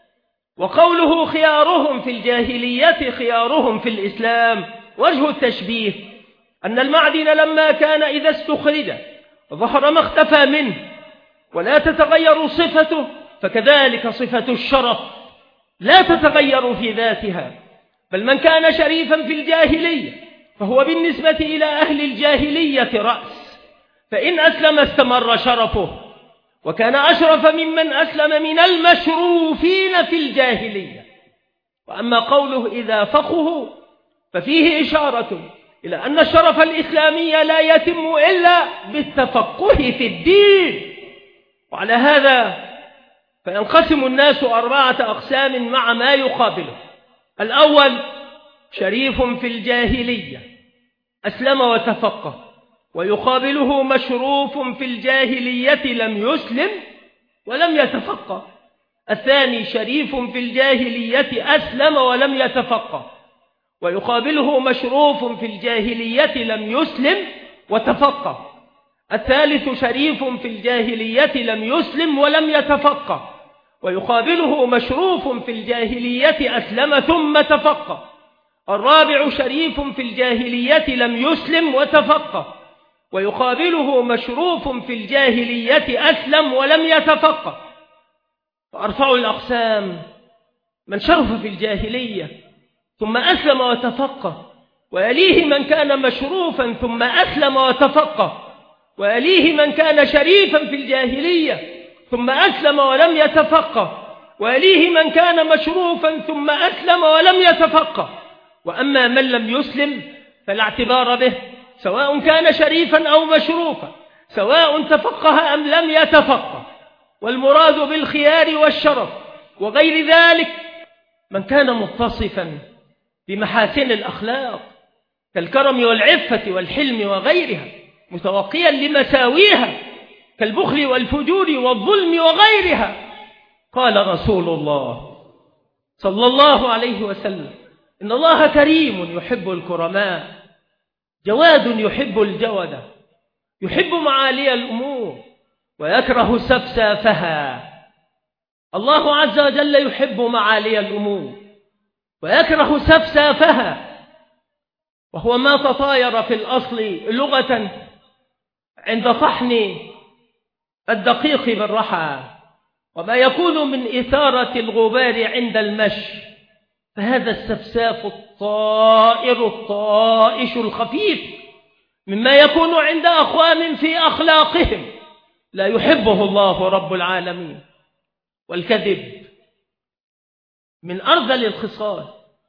وقوله خيارهم في الجاهلية خيارهم في الإسلام، وجه التشبيه أن المعدن لما كان إذا استخرج ظهر ما اختفى منه ولا تتغير صفته، فكذلك صفة الشرف لا تتغير في ذاتها، بل من كان شريفا في الجاهلية فهو بالنسبة إلى أهل الجاهلية رأس، فإن أسلم استمر شرفه وكان أشرف ممن أسلم من المشروفين في الجاهلية. وأما قوله إذا فقهوا ففيه إشارة إلى أن الشرف الإسلامي لا يتم إلا بالتفقه في الدين. وعلى هذا فينقسم الناس أربعة أقسام مع ما يقابله. الأول شريف في الجاهلية أسلم وتفقه، ويقابله مشروف في الجاهلية لم يسلم ولم يتفقه. الثاني شريف في الجاهلية أسلم ولم يتفقه، ويقابله مشروف في الجاهلية لم يسلم وتفقه. الثالث شريف في الجاهلية لم يسلم ولم يتفقه، ويقابله مشروف في الجاهلية أسلم ثم تفقه. الرابع شريف في الجاهلية لم يسلم وتفقه، ويقابله مشروف في الجاهلية أسلم ولم يتفقه. فأرفع الأقسام من شرف في الجاهلية ثم أسلم وتفقه، ويليه من كان مشروفا ثم أسلم وتفقه، ويليه من كان شريفا في الجاهلية ثم أسلم ولم يتفقه، ويليه من كان مشروفا ثم أسلم ولم يتفقه. وأما من لم يسلم فلا اعتبار به، سواء كان شريفا أو مشروفا، سواء تفقه أم لم يتفقه. والمراد بالخيار والشرف وغير ذلك من كان متصفا بمحاسن الأخلاق كالكرم والعفة والحلم وغيرها، متوقيا لمساويها كالبخل والفجور والظلم وغيرها. قال رسول الله صلى الله عليه وسلم: إن الله كريم يحب الكرماء، جواد يحب الجودة، يحب معالي الأمور ويكره سفسافها. الله عز وجل يحب معالي الأمور ويكره سفسافها، وهو ما تطاير في الأصل لغة عند طحن الدقيق بالرحى، وما يكون من إثارة الغبار عند المشي، فهذا السفساف الطائر الطائش الخفيف مما يكون عند أقوام في أخلاقهم لا يحبه الله رب العالمين. والكذب من أرذل الخصال،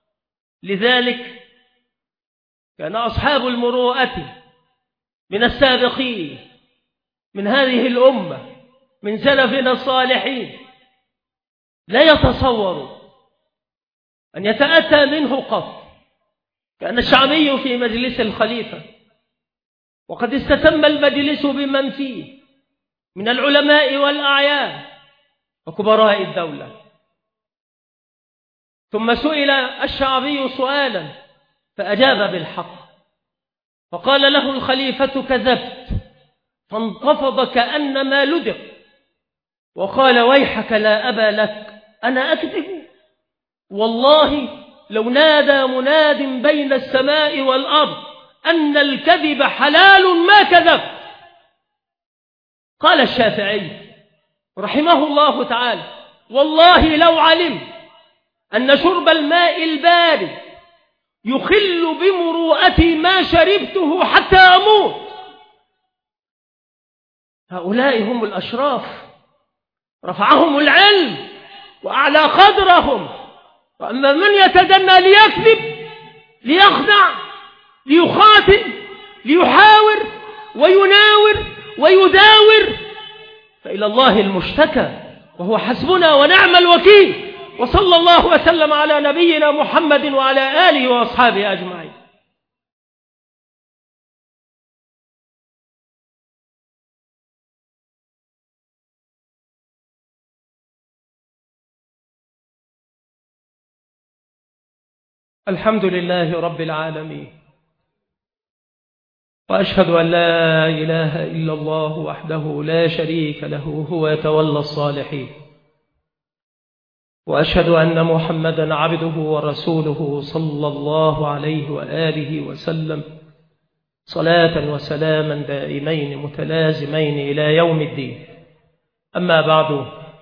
لذلك كان أصحاب المروءة من السابقين من هذه الأمة من سلفنا الصالحين لا يتصور أن يتأتى منه قط. كان الشعبي في مجلس الخليفة وقد استتم المجلس بمن فيه من العلماء والأعيان وكبراء الدولة، ثم سئل الشعبي سؤالا فأجاب بالحق، فقال له الخليفة: كذبت، فانتفض كأنما لدغ وقال: ويحك لا أبا لك، أنا أكذب؟ والله لو نادى مناد بين السماء والأرض أن الكذب حلال ما كذب. قال الشافعي رحمه الله تعالى: والله لو علم أن شرب الماء البارد يخل بمروءتي ما شربته حتى أموت. هؤلاء هم الأشراف، رفعهم العلم وأعلى قدرهم. وأما من يتدنى ليكذب ليخدع ليخاطئ ليحاور ويناور ويداور فإلى الله المشتكى، وهو حسبنا ونعم الوكيل. وصلى الله وسلم على نبينا محمد وعلى آله وأصحابه أجمعين. الحمد لله رب العالمين، وأشهد أن لا إله إلا الله وحده لا شريك له هو يتولى الصالحين، وأشهد أن محمدا عبده ورسوله صلى الله عليه وآله وسلم صلاة وسلاما دائمين متلازمين إلى يوم الدين. أما بعد،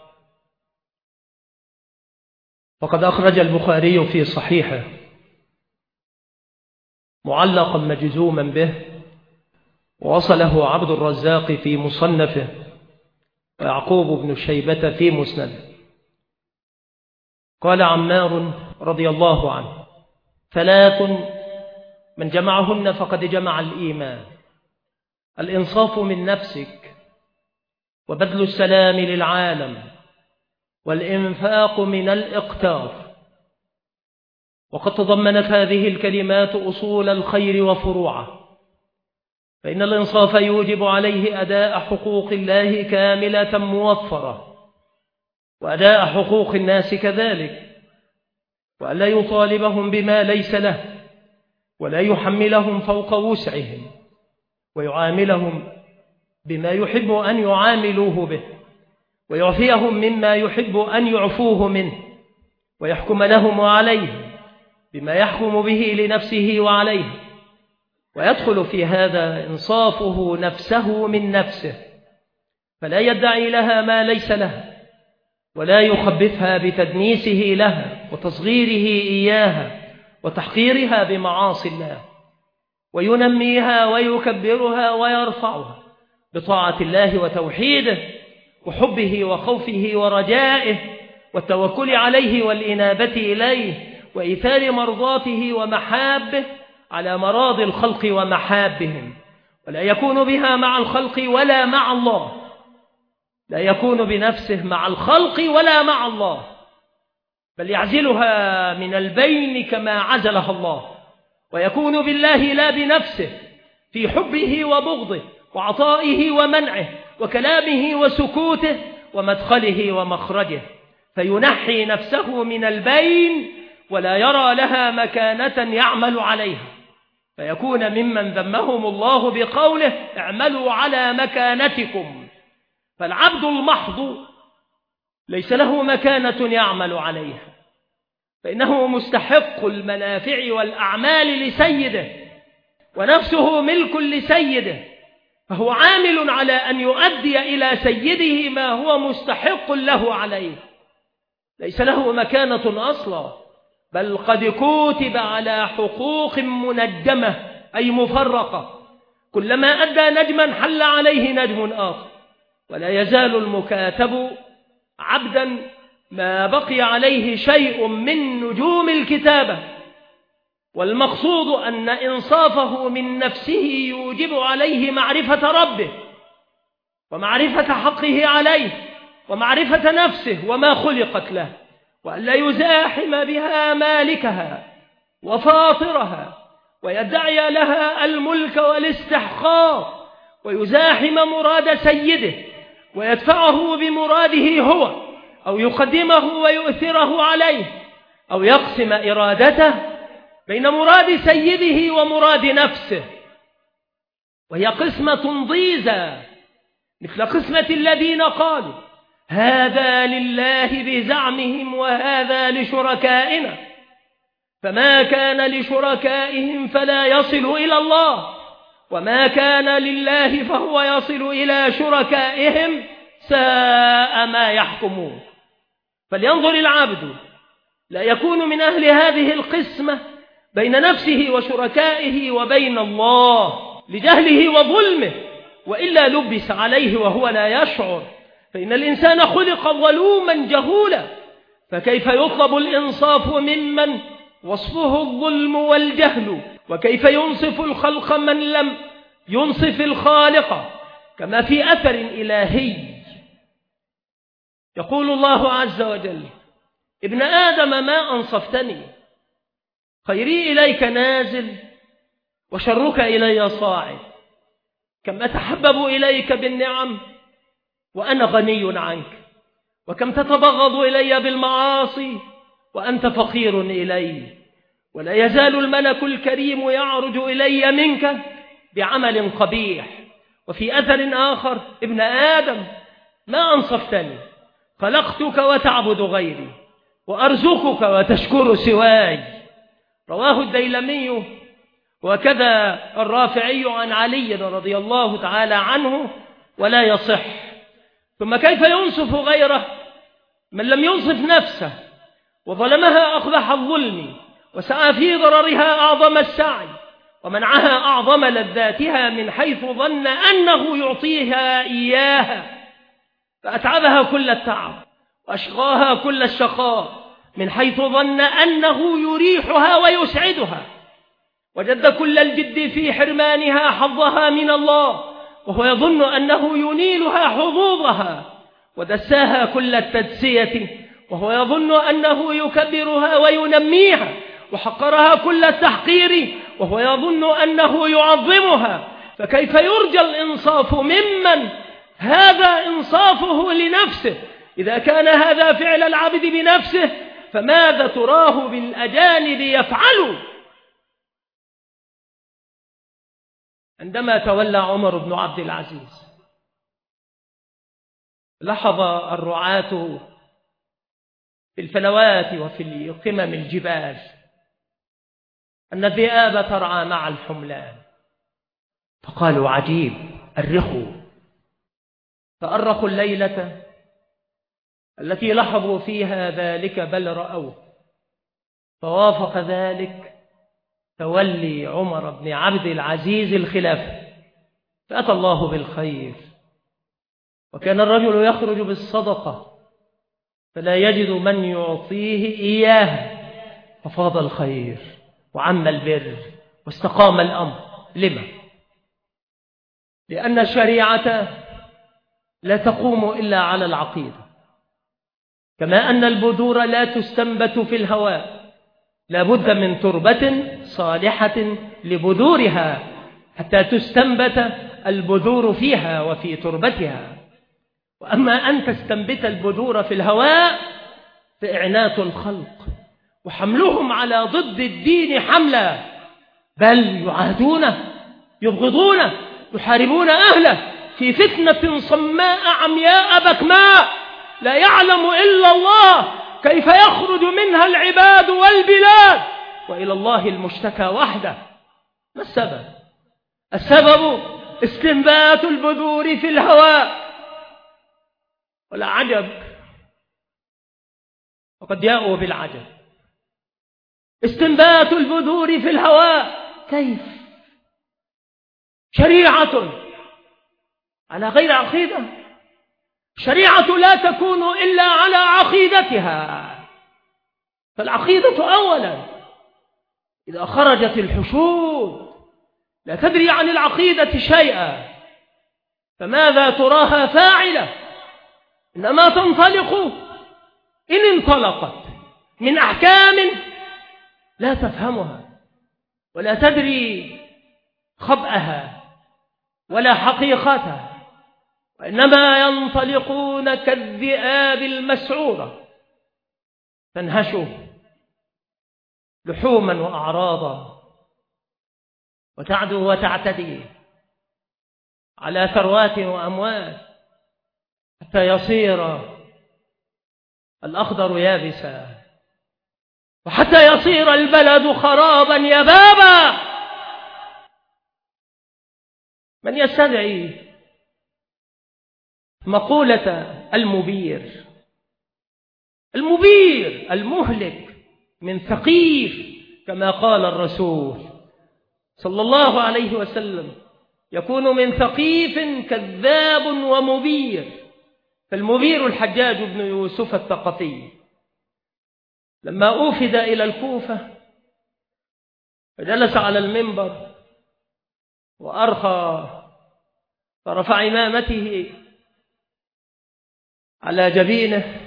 فقد أخرج البخاري في صحيحه معلقا مجزوما به، ووصله عبد الرزاق في مصنفه، ويعقوب بن شيبة في مسنده. قال عمار رضي الله عنه: ثلاث من جمعهن فقد جمع الإيمان: الإنصاف من نفسك، وبذل السلام للعالم، والإنفاق من الإقتار. وقد تضمنت هذه الكلمات أصول الخير وفروعه، فإن الإنصاف يوجب عليه أداء حقوق الله كاملة موفرة، وأداء حقوق الناس كذلك، وألا يطالبهم بما ليس له، ولا يحملهم فوق وسعهم، ويعاملهم بما يحب أن يعاملوه به، ويعفيهم مما يحب أن يعفوه منه، ويحكم لهم وعليهم بما يحكم به لنفسه وعليه. ويدخل في هذا إنصافه نفسه من نفسه، فلا يدعي لها ما ليس لها، ولا يخبثها بتدنيسه لها وتصغيره إياها وتحقيرها بمعاصي الله، وينميها ويكبرها ويرفعها بطاعة الله وتوحيده وحبه وخوفه ورجائه والتوكل عليه والإنابة إليه وإيثار مرضاته ومحابه على مراضي الخلق ومحابهم. ولا يكون بها مع الخلق ولا مع الله، لا يكون بنفسه مع الخلق ولا مع الله، بل يعزلها من البين كما عزلها الله، ويكون بالله لا بنفسه في حبه وبغضه وعطائه ومنعه وكلامه وسكوته ومدخله ومخرجه، فينحي نفسه من البين ولا يرى لها مكانة يعمل عليها، فيكون ممن ذمهم الله بقوله: اعملوا على مكانتكم. فالعبد المحض ليس له مكانة يعمل عليها، فإنه مستحق المنافع والأعمال لسيده، ونفسه ملك لسيده، فهو عامل على أن يؤدي إلى سيده ما هو مستحق له عليه، ليس له مكانة أصلا، بل قد كتب على حقوق منجمة أي مفرقة، كلما أدى نجما حل عليه نجم آخر، ولا يزال المكاتب عبدا ما بقي عليه شيء من نجوم الكتابة. والمقصود أن إنصافه من نفسه يوجب عليه معرفة ربه ومعرفة حقه عليه ومعرفة نفسه وما خلقت له، وألا يزاحم بها مالكها وفاطرها ويدعي لها الملك والاستحقاق، ويزاحم مراد سيده ويدفعه بمراده هو، أو يقدمه ويؤثره عليه، أو يقسم إرادته بين مراد سيده ومراد نفسه، وهي قسمة ضيزى مثل قسمة الذين قالوا هذا لله بزعمهم وهذا لشركائنا، فما كان لشركائهم فلا يصل إلى الله، وما كان لله فهو يصل إلى شركائهم، ساء ما يحكمون. فلينظر العبد لا يكون من أهل هذه القسمة بين نفسه وشركائه وبين الله لجهله وظلمه، وإلا لبس عليه وهو لا يشعر، فإن الإنسان خلق ظلوما جهولا، فكيف يطلب الإنصاف ممن وصفه الظلم والجهل؟ وكيف ينصف الخلق من لم ينصف الخالق؟ كما في أثر إلهي يقول الله عز وجل: ابن آدم ما أنصفتني، خيري إليك نازل وشرك إلي صاعد، كم أتحبب إليك بالنعم وأنا غني عنك، وكم تتبغض إلي بالمعاصي وأنت فقير إلي، ولا يزال الملك الكريم يعرج إلي منك بعمل قبيح. وفي أثر آخر: ابن آدم ما أنصفتني، خلقتك وتعبد غيري، وأرزقك وتشكر سواي. رواه الديلمي وكذا الرافعي عن علي رضي الله تعالى عنه، ولا يصح. ثم كيف ينصف غيره من لم ينصف نفسه وظلمها أقبح الظلم، وسعى في ضررها أعظم السعي، ومنعها أعظم لذاتها من حيث ظن أنه يعطيها إياها، فأتعبها كل التعب وأشقاها كل الشقاء من حيث ظن أنه يريحها ويسعدها، وجد كل الجد في حرمانها حظها من الله وهو يظن أنه ينيلها حظوظها، ودساها كل التدسية وهو يظن أنه يكبرها وينميها، وحقرها كل التحقير وهو يظن أنه يعظمها. فكيف يرجى الإنصاف ممن هذا إنصافه لنفسه؟ إذا كان هذا فعل العبد بنفسه، فماذا تراه بالأجانب يفعل؟ عندما تولى عمر بن عبد العزيز لاحظ الرعاة في الفلوات وفي قمم الجبال أن الذئاب ترعى مع الحملان، فقالوا: عجيب، أرخوا. فأرخوا الليلة التي لاحظوا فيها ذلك بل رأوه، فوافق ذلك تولي عمر بن عبد العزيز الخلافة، فأتى الله بالخير. وكان الرجل يخرج بالصدقة فلا يجد من يعطيه إياها، ففاض الخير وعم البر واستقام الأمر. لما؟ لأن الشريعة لا تقوم إلا على العقيدة، كما أن البذور لا تستنبت في الهواء، لا بد من تربة صالحة لبذورها حتى تستنبت البذور فيها وفي تربتها. وأما أن تستنبت البذور في الهواء فإعنات الخلق وحملهم على ضد الدين حملا، بل يعادونه يبغضونه يحاربون أهله في فتنة صماء عمياء بكماء لا يعلم إلا الله كيف يخرج منها العباد والبلاد، وإلى الله المشتكى وحده. ما السبب؟ السبب استنبات البذور في الهواء. ولا عجب، وقد جاءوا بالعجب. استنبات البذور في الهواء كيف؟ شريعة على غير عقيدة، شريعة لا تكون إلا على عقيدتها. فالعقيدة أولا، إذا خرجت الحشود لا تدري عن العقيدة شيئا، فماذا تراها فاعلة؟ إنما تنطلق إن انطلقت من أحكام لا تفهمها ولا تدري خبأها ولا حقيقتها، وإنما ينطلقون كالذئاب المسعورة تنهش لحوما وأعراضا وتعدو وتعتدي على ثروات وأموال حتى يصير الأخضر يابسا وحتى يصير البلد خرابا يبابا. من يستدعي مقولة المبير المبير المهلك من ثقيف كما قال الرسول صلى الله عليه وسلم يكون من ثقيف كذاب ومبير. فالمبير الحجاج بن يوسف الثقفي لما أوفد إلى الكوفة فجلس على المنبر وأرخى فرفع عمامته على جبينه،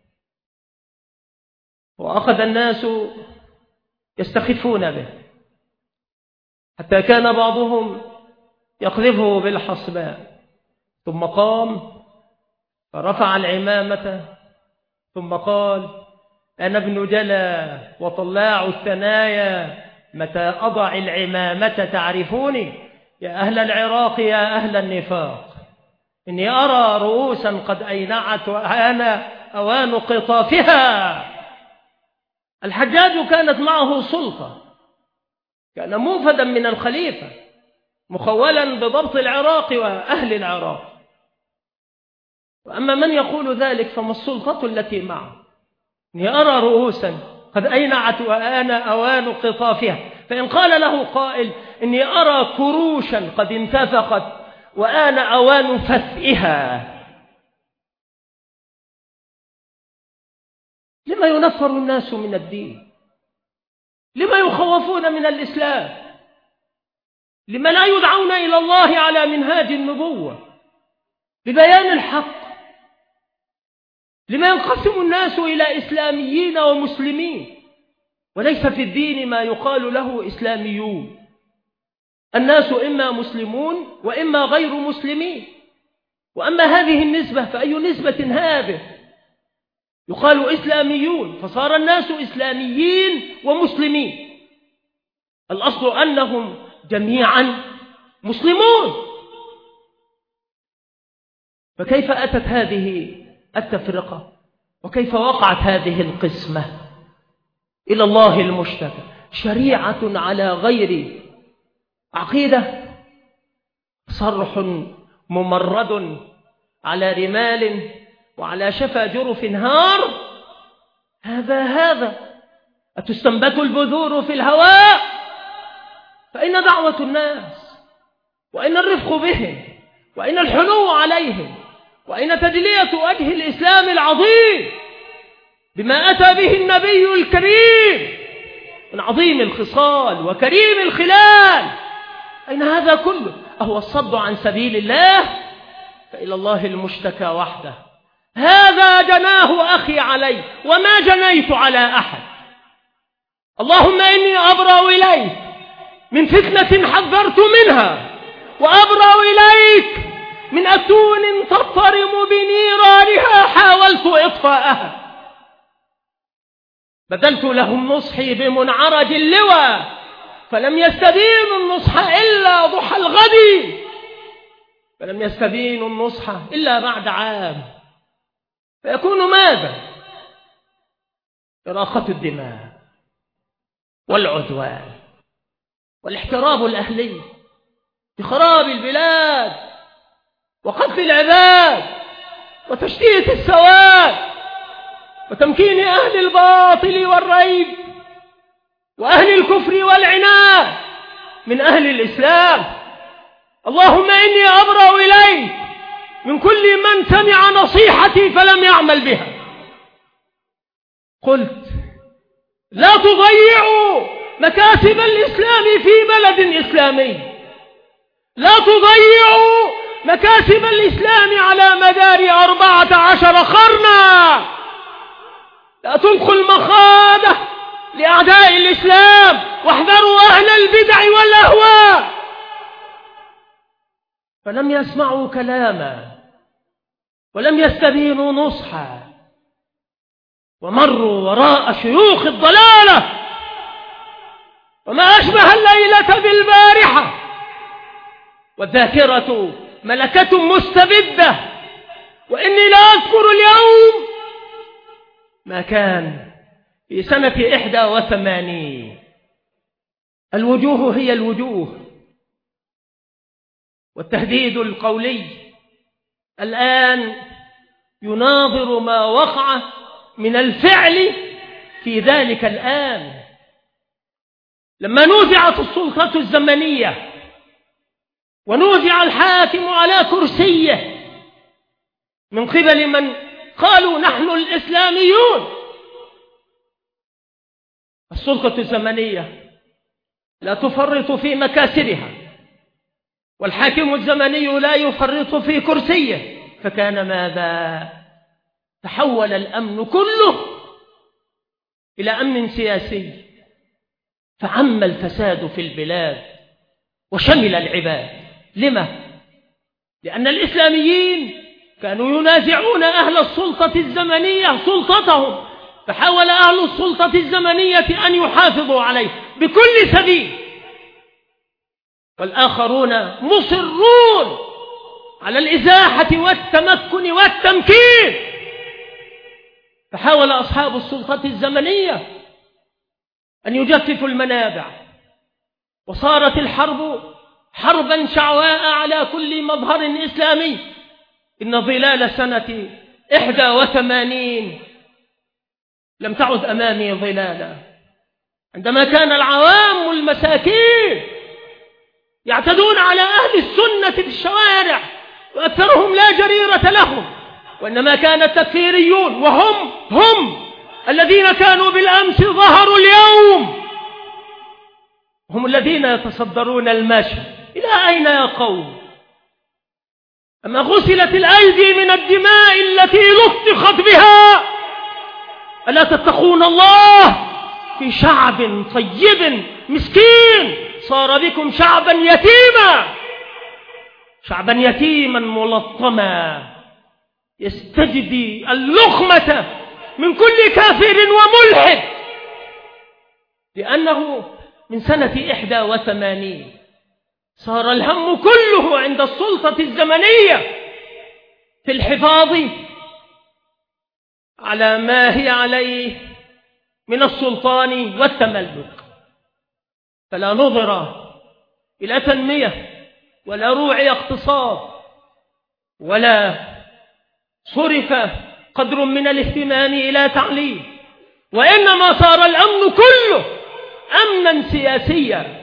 وأخذ الناس يستخفون به حتى كان بعضهم يقذفه بالحصباء، ثم قام فرفع العمامة ثم قال: أنا ابن جلا وطلاع الثنايا، متى أضع العمامة تعرفوني، يا أهل العراق يا أهل النفاق، إني أرى رؤوسا قد أينعت وأنا أوان قطافها. الحجاج كانت معه سلطة، كان موفدا من الخليفة مخولا بضبط العراق وأهل العراق، وأما من يقول ذلك فما السلطة التي معه؟ إني أرى رؤوسا قد أينعت وأنا أوان قطافها. فإن قال له قائل: إني أرى كروشا قد انتفخت وأنا أوان فثئها، لما ينفر الناس من الدين؟ لما يخوفون من الإسلام؟ لما لا يدعون إلى الله على منهاج النبوة ببيان الحق؟ لما ينقسم الناس إلى إسلاميين ومسلمين وليس في الدين ما يقال له إسلاميون؟ الناس إما مسلمون وإما غير مسلمين، وأما هذه النسبة فأي نسبة هذه؟ يقال إسلاميون فصار الناس إسلاميين ومسلمين، الأصل أنهم جميعا مسلمون. فكيف أتت هذه التفرقة وكيف وقعت هذه القسمة؟ إلى الله المشتكى. شريعة على غير عقيدة، صرح ممرد على رمال وعلى شفا جرف هار. هذا هذا أتستنبت البذور في الهواء؟ فأين دعوة الناس؟ وأين الرفق بهم؟ وأين الحنو عليهم؟ وأين تجلية وجه الإسلام العظيم بما أتى به النبي الكريم من عظيم الخصال وكريم الخلال؟ أين هذا كله؟ أهو الصد عن سبيل الله؟ فإلى الله المشتكى وحده. هذا جناه أخي علي وما جنيت على أحد. اللهم إني أبرأ إليك من فتنة حذرت منها، وأبرأ إليك من أتون تضطرم بنيرانها حاولت إطفاءها. بذلت لهم نصحي بمنعرج اللوى، فلم يستبينوا النصح إلا ضحى الغد، فلم يستبينوا النصح إلا بعد عام. فيكون ماذا؟ إراقة الدماء والعدوان والاحتراب الأهلي بخراب البلاد وقتل العباد وتشتيت السواد وتمكين أهل الباطل والريب وأهل الكفر والعناد من أهل الإسلام. اللهم إني أبرأ إليك من كل من سمع نصيحتي فلم يعمل بها. قلت: لا تضيعوا مكاسب الإسلام في بلد إسلامي، لا تضيعوا مكاسب الإسلام على مدار أربعة عشر قرنا، لا تلقوا المخاضة لأعداء الإسلام، واحذروا أهل البدع والأهواء. فلم يسمعوا كلاما ولم يستبينوا نصحا، ومروا وراء شيوخ الضلالة، وما أشبه الليلة بالبارحة، والذاكرة ملكة مستبدة. وإني لا أذكر اليوم ما كان في سنة إحدى وثمانين. الوجوه هي الوجوه، والتهديد القولي الآن يناظر ما وقع من الفعل في ذلك الآن. لما نوزعت السلطة الزمنية ونوزع الحاكم على كرسيه من قبل من قالوا نحن الإسلاميون، السلطة الزمنية لا تفرط في مكاسبها، والحاكم الزمني لا يفرط في كرسيه، فكان ماذا؟ تحول الأمن كله إلى أمن سياسي، فعم الفساد في البلاد وشمل العباد. لما؟ لأن الإسلاميين كانوا ينازعون أهل السلطة الزمنية سلطتهم، فحاول أهل السلطة الزمنية أن يحافظوا عليه بكل سبيل، والآخرون مصرون على الإزاحة والتمكن والتمكين، فحاول أصحاب السلطة الزمنية أن يجففوا المنابع، وصارت الحرب حربا شعواء على كل مظهر إسلامي. إن ظلال سنة إحدى وثمانين لم تعد أمامي ظلالا، عندما كان العوام المساكين يعتدون على أهل السنة في الشوارع وأكثرهم لا جريرة لهم، وإنما كان التكفيريون وهم هم الذين كانوا بالأمس ظهروا اليوم، هم الذين يتصدرون المشي. إلى أين يا قوم؟ أما غسلت الأيدي من الدماء التي لطخت بها، ألا تتقون الله في شعب طيب مسكين صار بكم شعبا يتيما، شعبا يتيما ملطما يستجدي اللخمة من كل كافر وملحد، لأنه من سنة إحدى وثمانين صار الهم كله عند السلطة الزمنية في الحفاظ على ما هي عليه من السلطان والتملك، فلا نظر إلى تنمية ولا روع اقتصاد، ولا صرف قدر من الاهتمام إلى تعليم، وإنما صار الأمن كله أمنا سياسيا.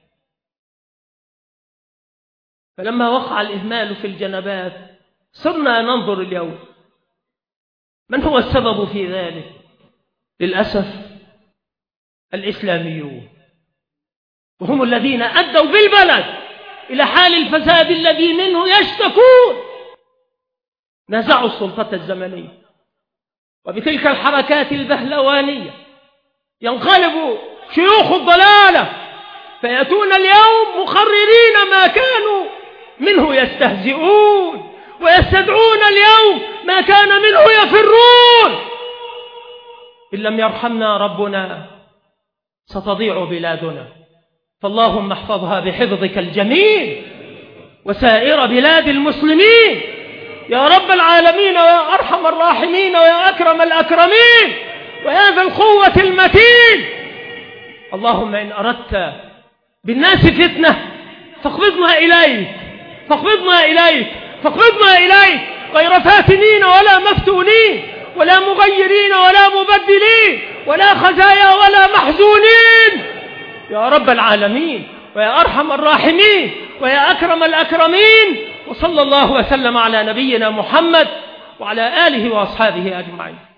فلما وقع الإهمال في الجنبات صرنا ننظر اليوم من هو السبب في ذلك؟ للأسف الإسلاميون، وهم الذين أدوا بالبلد إلى حال الفساد الذي منه يشتكون. نزعوا السلطة الزمنية، وبتلك الحركات البهلوانية ينقلب شيوخ الضلالة فيأتون اليوم مقررين ما كانوا منه يستهزئون، ويستدعون اليوم ما كان منه يفرون. إن لم يرحمنا ربنا ستضيع بلادنا، فاللهم احفظها بحفظك الجميل وسائر بلاد المسلمين يا رب العالمين، ويا أرحم الراحمين، ويا أكرم الأكرمين، ويا ذا القوة المتين. اللهم إن أردت بالناس فتنة فاقبضنا إليك، فاقبضنا إليك، فاقبضنا إليك، غير فاتنين ولا مفتونين ولا مغيرين ولا مبدلين ولا خزايا ولا محزونين يا رب العالمين، ويا أرحم الراحمين، ويا أكرم الأكرمين. وصلى الله وسلم على نبينا محمد وعلى آله وأصحابه أجمعين.